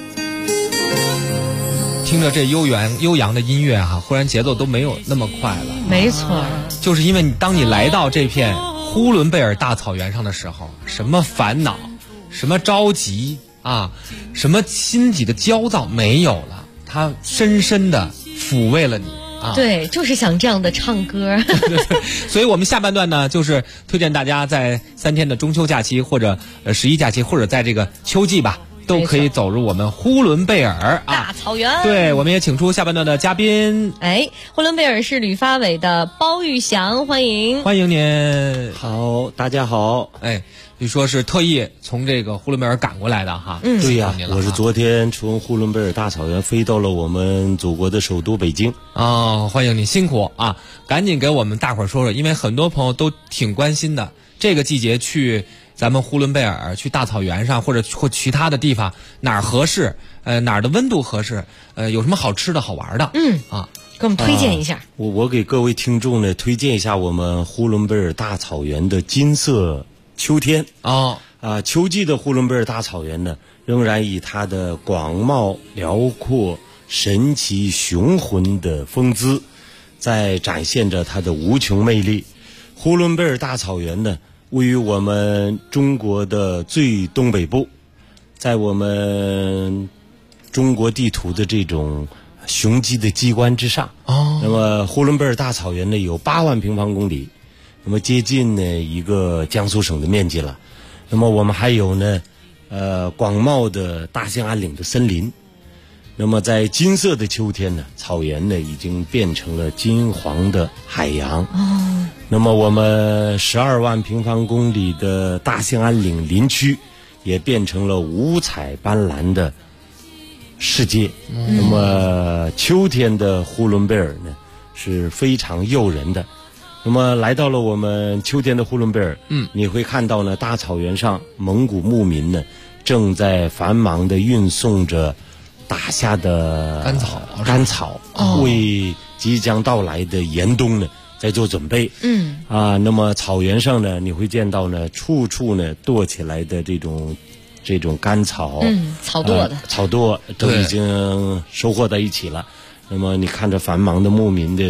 听着这悠扬的音乐忽然节奏都没有那么快了。 没错， 就是因为当你来到这片呼伦贝尔大草原上的时候，什么烦恼，什么着急什么心底的焦躁没有了，它深深的抚慰了你。 对，就是想这样的唱歌。 所以我们下半段呢，就是推荐大家在3天的中秋假期，或者11假期，或者在这个秋季吧，都可以走入我们呼伦贝尔大草原。 对，我们也请出下半段的嘉宾。 呼伦贝尔市旅发委的包玉祥，欢迎您。 好，大家好。 据说是特意从这个呼伦贝尔赶过来的哈。 对呀，我是昨天从呼伦贝尔大草原飞到了我们祖国的首都北京。 欢迎你，辛苦啊！赶紧给我们大伙儿说说，因为很多朋友都挺关心的，这个季节去咱们呼伦贝尔，去大草原上或其他的地方哪儿合适？哪儿的温度合适？有什么好吃的好玩的？ 给我们推荐一下。 我给各位听众呢推荐一下我们呼伦贝尔大草原的金色秋天。秋季的呼伦贝尔大草原呢，仍然以它的广袤辽阔、神奇雄浑的风姿，在展现着它的无穷魅力。呼伦贝尔大草原呢，位于我们中国的最东北部，在我们中国地图的这种雄鸡的机关之上。那么呼伦贝尔大草原呢，有8万平方公里，那么接近呢一个江苏省的面积了。那么我们还有呢广袤的大兴安岭的森林。那么在金色的秋天呢，草原呢已经变成了金黄的海洋。那么我们12万平方公里的大兴安岭林区也变成了五彩斑斓的世界。那么秋天的呼伦贝尔呢是非常诱人的。那么来到了我们秋天的呼伦贝尔，你会看到呢，大草原上蒙古牧民呢正在繁忙地运送着打下的干草，为即将到来的严冬呢在做准备。那么草原上呢，你会见到呢，处处呢垛起来的这种干草， 草垛的草垛都已经收获在一起了。那么你看着繁忙的牧民的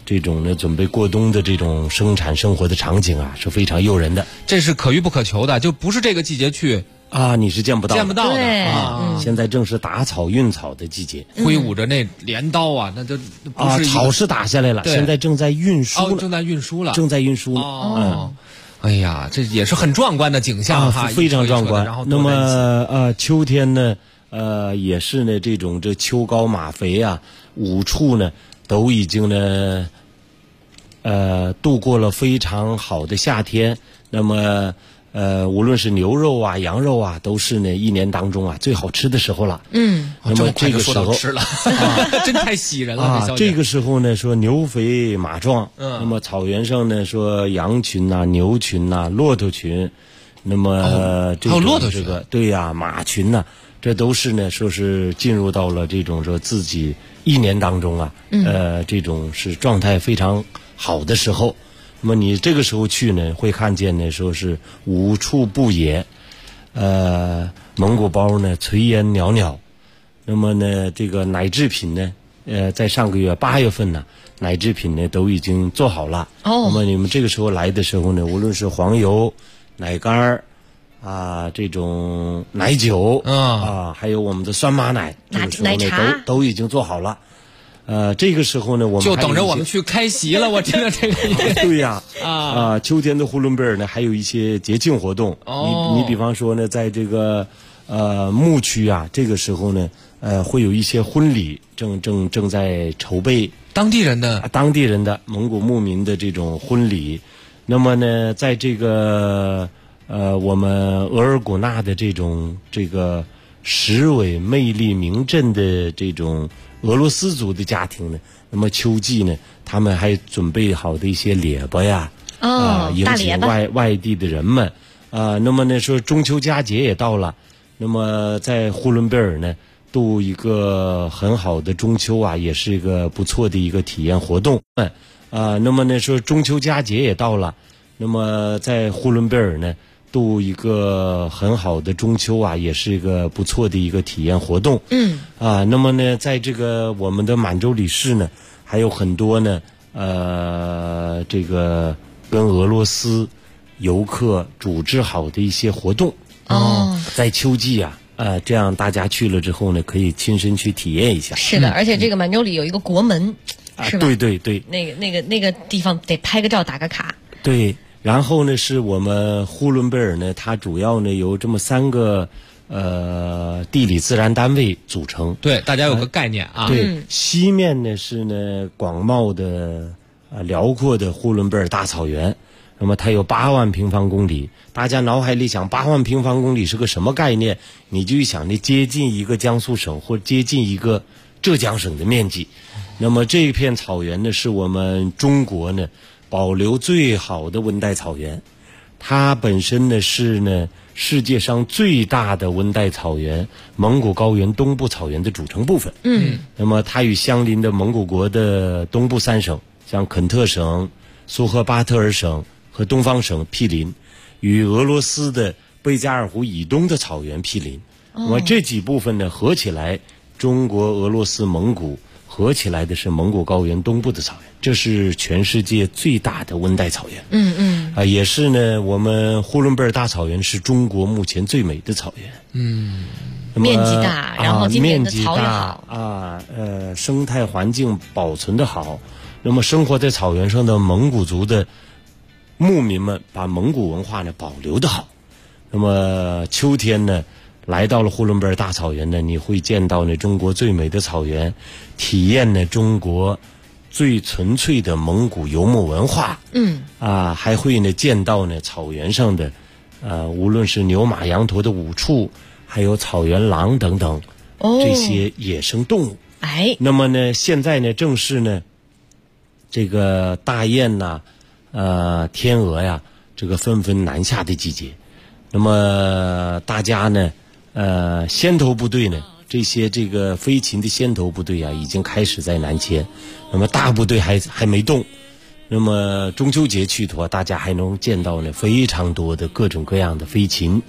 这种呢准备过冬的这种生产生活的场景啊，是非常诱人的。 这是可遇不可求的，就不是这个季节去啊，你是见不到对啊。现在正是打草运草的季节， 挥舞着那镰刀啊，那就不是草是打下来了，现在正在运输了， 正在运输了， 哎呀，这也是很壮观的景象哈， 非常壮观。 然后那么秋天呢，也是呢这种秋高马肥啊，5处呢都已经呢度过了非常好的夏天。那么无论是牛肉啊、羊肉啊，都是呢一年当中啊最好吃的时候了。那么这个时候吃了，真太喜人了啊！这个时候呢，说牛肥马壮，那么草原上呢，说羊群呐、牛群呐、骆驼群，那么还有骆驼群， 对呀，马群呐，这都是呢，说是进入到了这种说自己一年当中啊，这种是状态非常好的时候。那么你这个时候去呢，会看见呢，说是5处布野，蒙古包呢炊烟袅袅。那么呢，这个奶制品呢，在上个月8月份呢，奶制品呢都已经做好了。那么你们这个时候来的时候呢，无论是黄油、奶干儿啊，这种奶酒啊，还有我们的酸马奶，这个时候呢都已经做好了。这个时候呢，我们就等着我们去开席了。我听了这个， 对呀，秋天的呼伦贝尔呢，还有一些节庆活动。你比方说呢，在这个牧区啊，这个时候呢，会有一些婚礼正在筹备。 当地人的蒙古牧民的这种婚礼。那么呢，在这个我们额尔古纳的这个石尾魅力名镇的这种俄罗斯族的家庭呢，那么秋季呢，他们还准备好的一些列巴呀，迎接外地的人们那么呢，说中秋佳节也到了，那么在呼伦贝尔呢，度一个很好的中秋啊，也是一个不错的一个体验活动。那么呢，说中秋佳节也到了，那么在呼伦贝尔呢，度一个很好的中秋啊，也是一个不错的一个体验活动。那么呢，在这个我们的满洲里市呢，还有很多呢，这个跟俄罗斯游客组织好的一些活动。在秋季啊，这样大家去了之后呢，可以亲身去体验一下。 是的，而且这个满洲里有一个国门，是吧？ 对， 那个地方得拍个照打个卡。 对。然后呢，是我们呼伦贝尔呢，它主要呢由这么3个地理自然单位组成。 对，大家有个概念啊。 对，西面呢是呢广袤的辽阔的呼伦贝尔大草原，那么它有8万平方公里。大家脑海里想8万平方公里是个什么概念？你就想呢接近一个江苏省或接近一个浙江省的面积。那么这片草原呢，是我们中国呢保留最好的温带草原，它本身呢是呢世界上最大的温带草原蒙古高原东部草原的组成部分。那么它与相邻的蒙古国的东部3省，像肯特省、苏赫巴特尔省和东方省毗邻，与俄罗斯的贝加尔湖以东的草原毗邻。那么这几部分呢合起来，中国、俄罗斯、蒙古合起来的是蒙古高原东部的草原，这是全世界最大的温带草原。也是呢，我们呼伦贝尔大草原是中国目前最美的草原。 面积大，然后今年的草也好生态环境保存的好。那么生活在草原上的蒙古族的牧民们，把蒙古文化呢保留的好。那么秋天呢，来到了呼伦贝尔大草原呢，你会见到呢中国最美的草原，体验呢中国最纯粹的蒙古游牧文化。还会呢见到呢草原上的无论是牛马羊驼的5处，还有草原狼等等这些野生动物。那么呢现在呢正是呢这个大雁呐天鹅呀这个纷纷南下的季节。那么大家呢先头部队呢，这个飞禽的先头部队啊，已经开始在南迁。那么大部队还没动。那么中秋节去的话，大家还能见到呢非常多的各种各样的飞禽。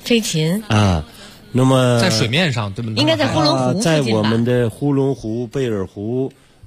那么在水面上对不对？ 应该在呼伦湖附近吧。 在我们的呼伦湖、贝尔湖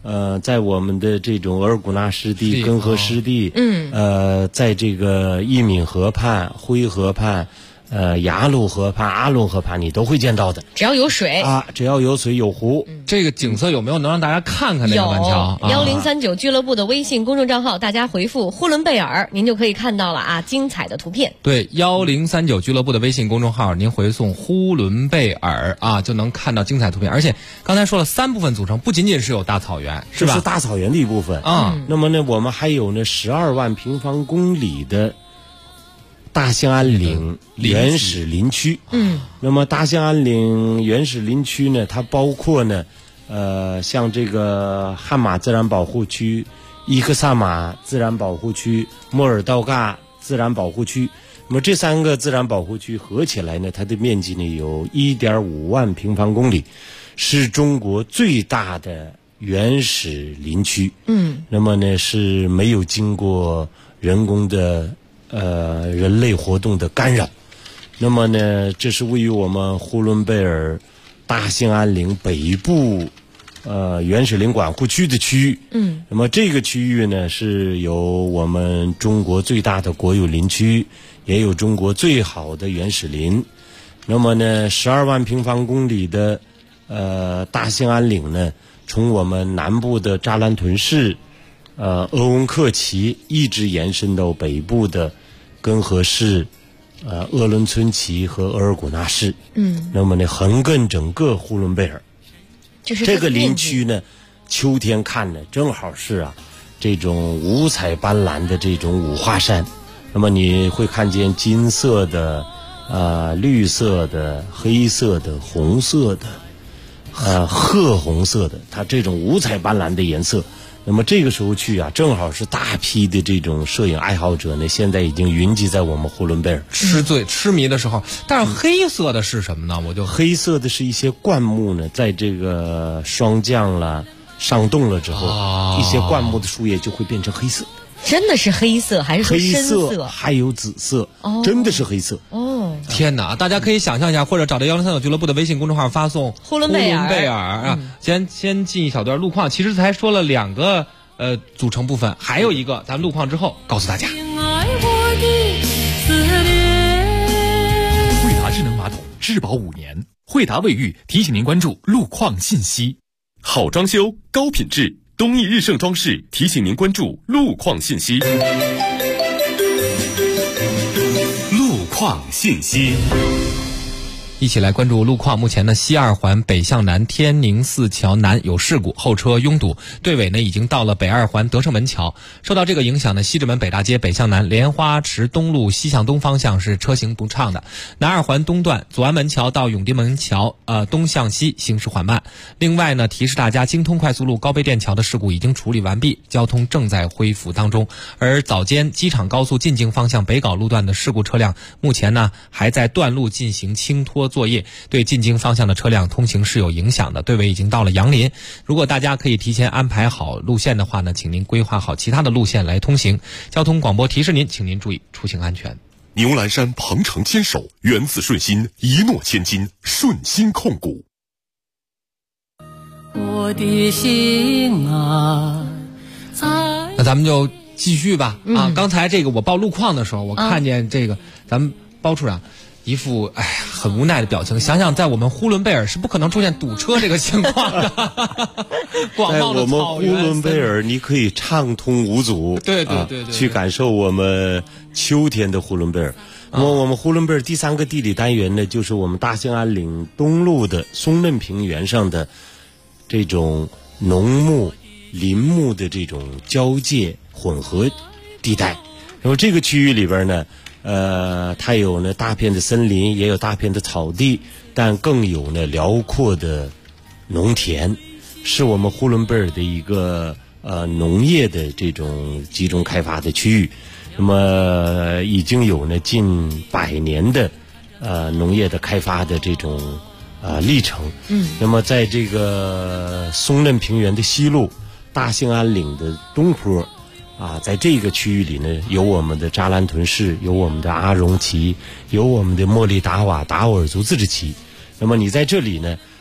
在我们的这种额尔古纳湿地、根河湿地，在这个义敏河畔、辉河畔。雅鲁河畔、阿伦河畔，你都会见到的。 只要有水啊，只要有水有湖， 这个景色有没有能让大家看看这个板桥 ？1039俱乐部的微信公众账号，大家回复呼伦贝尔，您就可以看到了啊，精彩的图片。 对，1039俱乐部的微信公众号，您回送呼伦贝尔啊，就能看到精彩图片。而且刚才说了3部分组成，不仅仅是有大草原，是吧？ 这是大草原的一部分啊。那么呢，我们还有呢12万平方公里的大兴安岭原始林区，那么大兴安岭原始林区呢，它包括呢，像这个汉马自然保护区、伊克萨马自然保护区、莫尔道嘎自然保护区，那么这3个自然保护区合起来呢，它的面积呢有1.5万平方公里，是中国最大的原始林区。那么呢是没有经过人工的人类活动的干扰。那么呢，这是位于我们呼伦贝尔大兴安岭北部原始林管护区的区域。那么这个区域呢，是有我们中国最大的国有林区，也有中国最好的原始林。那么呢，12万平方公里的大兴安岭呢，从我们南部的扎兰屯市鄂温克旗一直延伸到北部的根河市、鄂伦春旗和额尔古纳市。那么呢，横亘整个呼伦贝尔。这个林区呢，秋天看呢，正好是这种五彩斑斓的这种五花山。那么你会看见金色的、绿色的、黑色的、红色的、褐红色的，它这种五彩斑斓的颜色。那么这个时候去正好是大批的这种摄影爱好者呢，现在已经云集在我们呼伦贝尔， 痴迷的时候。但是黑色的是什么呢？ 黑色的是一些灌木呢，在这个霜降了、上冻了之后，一些灌木的树叶就会变成黑色。 真的是黑色还是说深色？ 黑色还有紫色，真的是黑色。 天哪！大家可以想象一下，或者找到1039俱乐部的微信公众号发送呼伦贝尔啊。先进一小段路况，其实才说了2个组成部分，还有一个咱们路况之后告诉大家。 惠达智能马桶质保5年，惠达卫浴提醒您关注路况信息。好装修，高品质。东义日盛装饰提醒您关注路况信息。路况信息， 一起来关注路况。目前呢，西2环北向南天宁寺桥南有事故，后车拥堵，队尾呢已经到了北2环德胜门桥。受到这个影响呢，西直门北大街北向南莲花池东路西向东方向是车行不畅的。南2环东段左安门桥到永定门桥东向西行驶缓慢。另外呢，提示大家，京通快速路高碑店桥的事故已经处理完毕，交通正在恢复当中。而早间机场高速进京方向北碏路段的事故车辆目前呢还在段路进行清拖作业，对进京方向的车辆通行是有影响的。队尾已经到了杨林，如果大家可以提前安排好路线的话呢，请您规划好其他的路线来通行。交通广播提示您，请您注意出行安全。 牛栏山鹏程牵手，源自顺心，一诺千金，顺心控股。 我的心啊， 那咱们就继续吧。刚才这个我报路况的时候，我看见这个咱们包处长一副很无奈的表情。想想在我们呼伦贝尔是不可能出现堵车这个情况的。广袤的草原， 在我们呼伦贝尔你可以畅通无阻， 对， 去感受我们秋天的呼伦贝尔。那么我们呼伦贝尔第3个地理单元呢，就是我们大兴安岭东路的松嫩平原上的这种农牧林牧的这种交界混合地带。然后这个区域里边呢，它有呢大片的森林，也有大片的草地，但更有呢辽阔的农田，是我们呼伦贝尔的一个农业的这种集中开发的区域。那么已经有呢近100年的农业的开发的这种历程。那么在这个松嫩平原的西路，大兴安岭的东坡在这个区域里呢，有我们的扎兰屯市，有我们的阿荣旗，有我们的莫利达瓦达斡尔族自治旗。那么你在这里呢，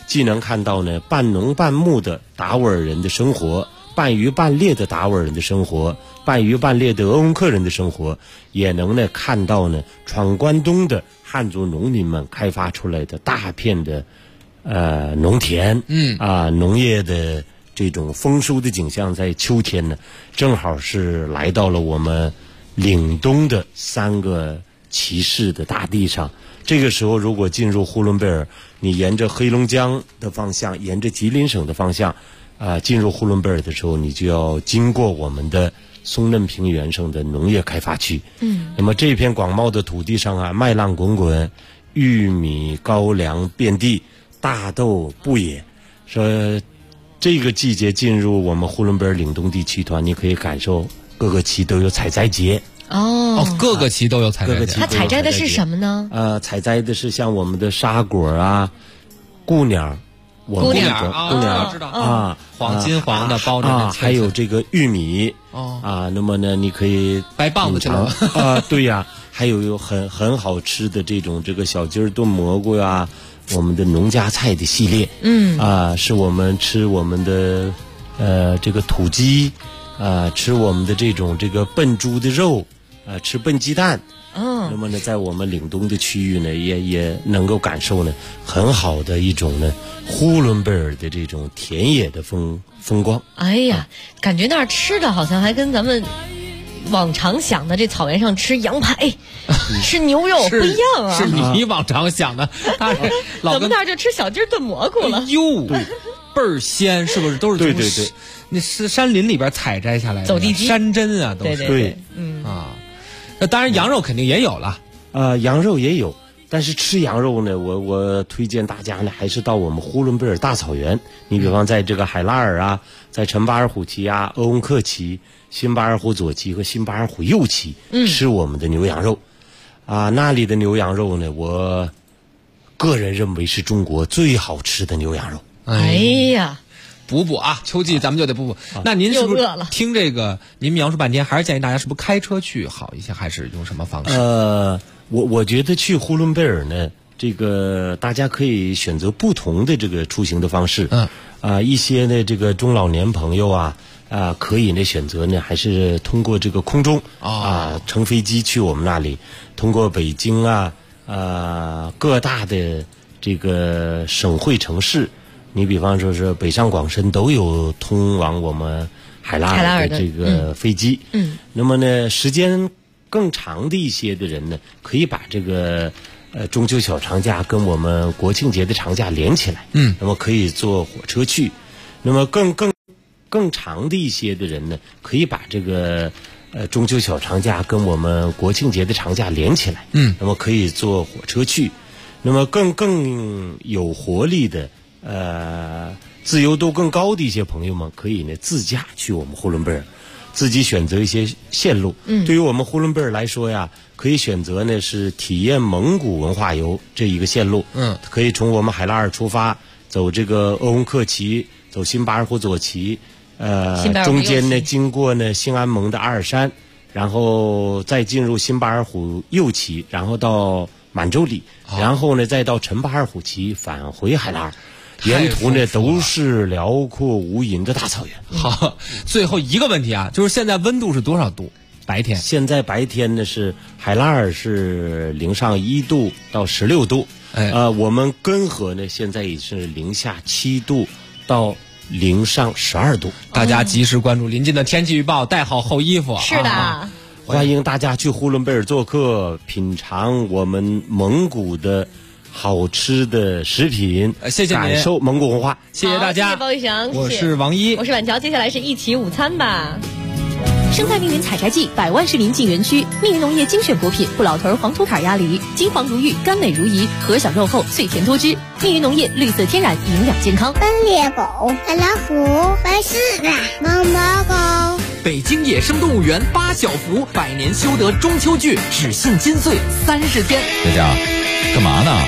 既能看到呢半农半牧的达斡尔人的生活，半渔半猎的达斡尔人的生活，半渔半猎的鄂温克人的生活，也能呢看到呢闯关东的汉族农民们开发出来的大片的农田，农业的这种丰收的景象，在秋天呢正好是来到了我们岭东的3个旗势的大地上。这个时候如果进入呼伦贝尔，你沿着黑龙江的方向，沿着吉林省的方向进入呼伦贝尔的时候，你就要经过我们的松嫩平原上的农业开发区。那么这片广袤的土地上啊，麦浪滚滚，玉米高粱遍地，大豆不也。说这个季节进入我们呼伦贝尔岭东地区团，你可以感受各个旗都有采摘节。 各个旗都有采摘节。 它采摘的是什么呢？ 采摘的是像我们的沙果啊、姑娘， 姑娘知道啊，黄金黄的包着还有这个玉米那么呢，你可以掰棒子去了对呀，还有很好吃的这个小鸡儿炖蘑菇呀，我们的农家菜的系列，是我们吃我们的这个土鸡，吃我们的这个笨猪的肉，吃笨鸡蛋。那么呢，在我们岭东的区域呢，也能够感受呢很好的一种呢呼伦贝尔的这种田野的风光。 哎呀，感觉那儿吃的好像还跟咱们往常想的这草原上吃羊排、吃牛肉不一样啊！ 是你往常想的， 怎么那儿就吃小鸡炖蘑菇了？ 倍儿鲜，是不是？都是对， 那是山林里边采摘下来的， 走地鸡、 山珍啊，都是对， 那当然羊肉肯定也有了， 羊肉也有。但是吃羊肉呢，我推荐大家呢，还是到我们呼伦贝尔大草原。你比方在这个海拉尔啊，在陈巴尔虎旗啊、鄂温克旗、新巴尔虎左旗和新巴尔虎右旗，吃我们的牛羊肉。那里的牛羊肉呢，我个人认为是中国最好吃的牛羊肉。 哎呀， 补啊，秋季咱们就得补。那您是不是听这个您描述半天，还是建议大家是不是开车去好一些，还是用什么方式？ 我觉得去呼伦贝尔呢，这个大家可以选择不同的这个出行的方式。一些呢这个中老年朋友可以呢选择呢还是通过这个空中乘飞机去我们那里，通过北京各大的这个省会城市，你比方说是北上广深都有通往我们海拉尔的这个飞机。那么呢时间更长的一些的人呢，可以把这个中秋小长假跟我们国庆节的长假连起来。那么可以坐火车去。那么更长的一些的人呢，可以把这个中秋小长假跟我们国庆节的长假连起来。那么可以坐火车去。那么更有活力的自由度更高的一些朋友们，可以呢自驾去我们呼伦贝尔。自己选择一些线路。对于我们呼伦贝尔来说呀，可以选择呢是体验蒙古文化游这一个线路。可以从我们海拉尔出发，走这个鄂温克旗，走新巴尔虎左旗，中间呢经过呢兴安盟的阿尔山，然后再进入新巴尔虎右旗，然后到满洲里，然后呢再到陈巴尔虎旗返回海拉尔。沿途呢都是辽阔无垠的大草原。 好，最后一个问题啊，就是现在温度是多少度？白天？ 现在白天呢是海拉尔是零上1度到16度，我们根河呢现在也是零下7度到零上12度。 大家及时关注临近的天气预报，带好厚衣服。 是的。 欢迎大家去呼伦贝尔做客，品尝我们蒙古的好吃的食品， 谢谢您， 感受蒙古文化， 谢谢大家。 谢谢包玉祥， 我是王一， 我是婉乔，接下来是一起午餐吧。 生态蜜源采摘季，百万市民进园区，蜜源农业精选果品，不老屯黄土坎鸭梨，金黄如玉，甘美如饴，核小肉厚，脆甜多汁。蜜源农业绿色天然，营养健康。 斑鬣狗、白老虎、白狮子、毛毛狗。 北京野生动物园8小福百年修得中秋剧，只限金穗30天。 大家干嘛呢？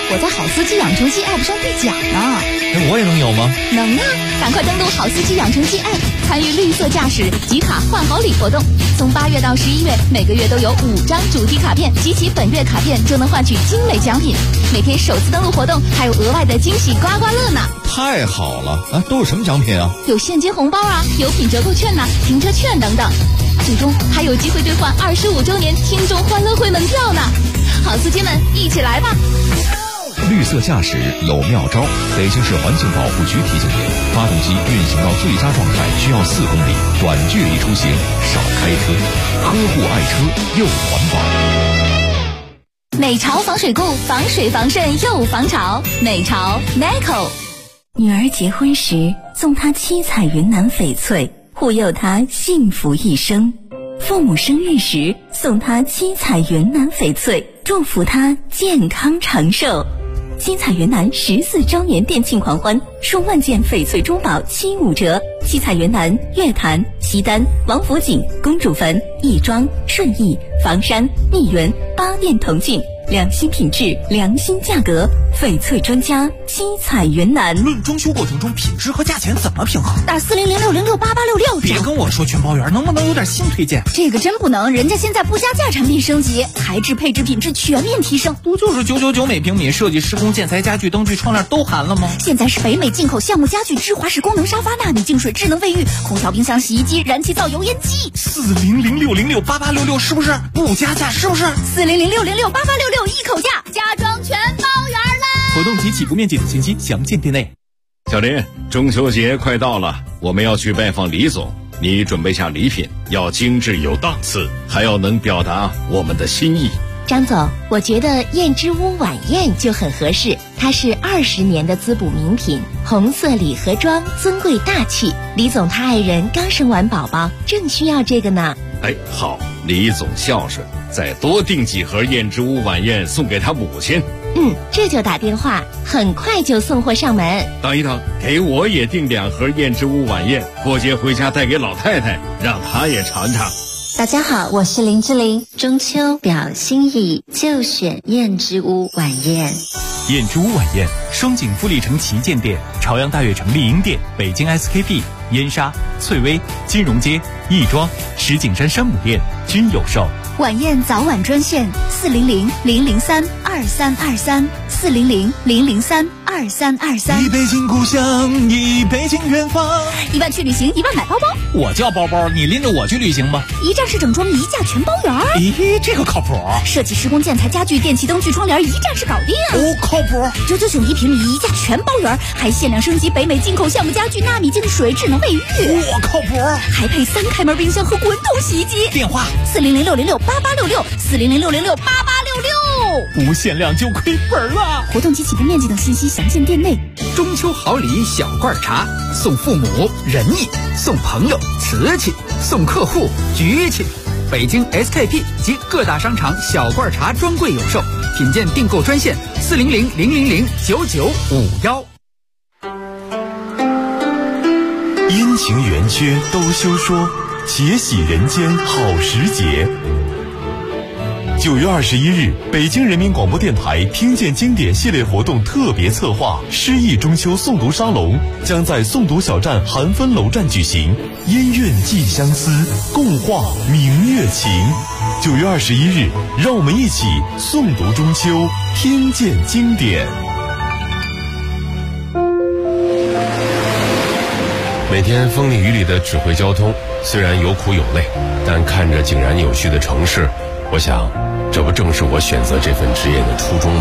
我在好司机养成记 App 上兑奖呢。 那我也能有吗？ 能啊！赶快登录好司机养成记 App， 参与绿色驾驶集卡换好礼活动。从8月到11月，每个月都有5张主题卡片，集齐本月卡片就能换取精美奖品。每天首次登录活动还有额外的惊喜刮刮乐呢！ 太好了啊！都有什么奖品啊？ 有现金红包啊，有品折扣券呐、停车券等等。最终还有机会兑换25周年听众欢乐会门票呢！好司机们，一起来吧！ 绿色驾驶有妙招，北京市环境保护局提醒您：发动机运行到最佳状态需要4公里，短距离出行少开车，呵护爱车又环保。 美潮防水固，防水防渗又防潮。美潮 Neco。 女儿结婚时送她七彩云南翡翠，护佑她幸福一生；父母生日时送她七彩云南翡翠，祝福她健康长寿。七彩云南14周年店庆狂欢，数万件翡翠珠宝7-5折。七彩云南月坛、西单、王府井、公主坟、亦庄、顺义、房山、密云8店同庆，良心品质，良心价格，翡翠专家七彩云南。 论装修过程中品质和价钱怎么平衡？ 打4006068866。 别跟我说全包圆，能不能有点新推荐？ 这个真不能，人家现在不加价产品升级，材质配置品质全面提升。 不就是999每平米，设计施工建材家具灯具窗帘都含了吗？ 现在是北美进口橡木家具、芝华士功能沙发、纳米净水、智能卫浴、空调、冰箱、洗衣机、燃气灶、油烟机。 4006068866是不是不加价？是不是 4006068866一口价，家装全包圆啦！ 活动及起步面积等信息详见店内。 小林，中秋节快到了，我们要去拜访李总，你准备下礼品，要精致有档次，还要能表达我们的心意。 张总，我觉得燕之屋晚宴就很合适，它是20年的滋补名品，红色礼盒装，尊贵大气。李总他爱人刚生完宝宝，正需要这个呢。 哎，好，李总孝顺，再多订几盒燕之屋晚宴送给他母亲。 这就打电话，很快就送货上门。 等一等，给我也订2盒燕之屋晚宴，过节回家带给老太太，让她也尝尝。 大家好，我是林志玲。中秋表心意，就选燕之屋晚宴。 燕之屋晚宴，双井富力城旗舰店、朝阳大悦城丽婴店、北京 SKP、燕莎、翠微、金融街、亦庄、石景山山姆店均有售。 晚宴早晚专线400-003-2323，400-003-2323。 一杯敬故乡，一杯敬远方。 1万去旅行，1万买包包。 我叫包包，你拎着我去旅行吧。 一站式整装，一价全包圆。 咦，这个靠谱。 设计施工建材家具电器灯具窗帘一站式搞定。 靠谱。 999一平米，一价全包圆，还限量升级北美进口橡木家具、纳米净水、智能卫浴。 靠谱。 还配3开门冰箱和滚筒洗衣机。 电话 400668866，400668866。 不限量就亏本了。 活动及起步面积等信息详见店内。 中秋好礼小罐茶，送父母仁义，送朋友瓷器，送客户局气。北京 SKP 及各大商场小罐茶专柜有售，品鉴订购专线400-000-9951。 阴晴圆缺都休说，且喜人间好时节。9月21日，北京人民广播电台听见经典系列活动特别策划诗意中秋诵读沙龙将在诵读小站韩芬楼站举行，音韵寄相思，共话明月情。9月21日，让我们一起诵读中秋，听见经典。 每天风里雨里的指挥交通，虽然有苦有累，但看着井然有序的城市，我想这不正是我选择这份职业的初衷吗？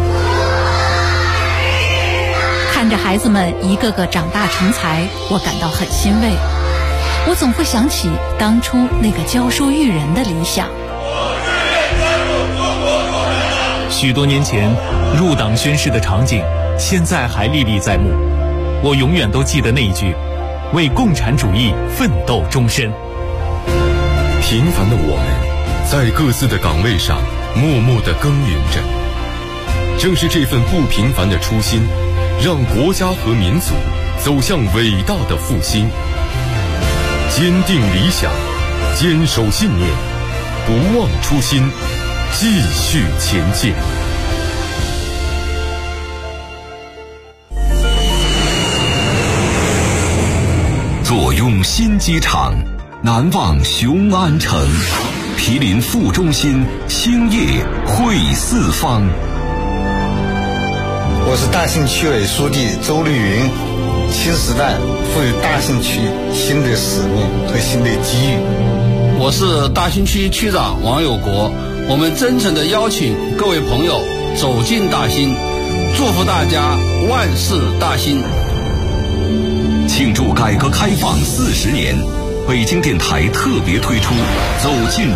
看着孩子们一个个长大成才，我感到很欣慰。我总会想起当初那个教书育人的理想。 许多年前入党宣誓的场景，现在还历历在目。我永远都记得那一句：为共产主义奋斗终身。 平凡的我们，在各自的岗位上默默地耕耘着。正是这份不平凡的初心，让国家和民族走向伟大的复兴。坚定理想，坚守信念，不忘初心，继续前进。 用新机场，难忘雄安城。毗邻副中心，兴业汇四方。 我是大兴区委书记周绿云。新时代赋予大兴区新的使命和新的机遇。 我是大兴区区长王有国。我们真诚地邀请各位朋友走进大兴，祝福大家万事大兴。 庆祝改革开放40年，北京电台特别推出走进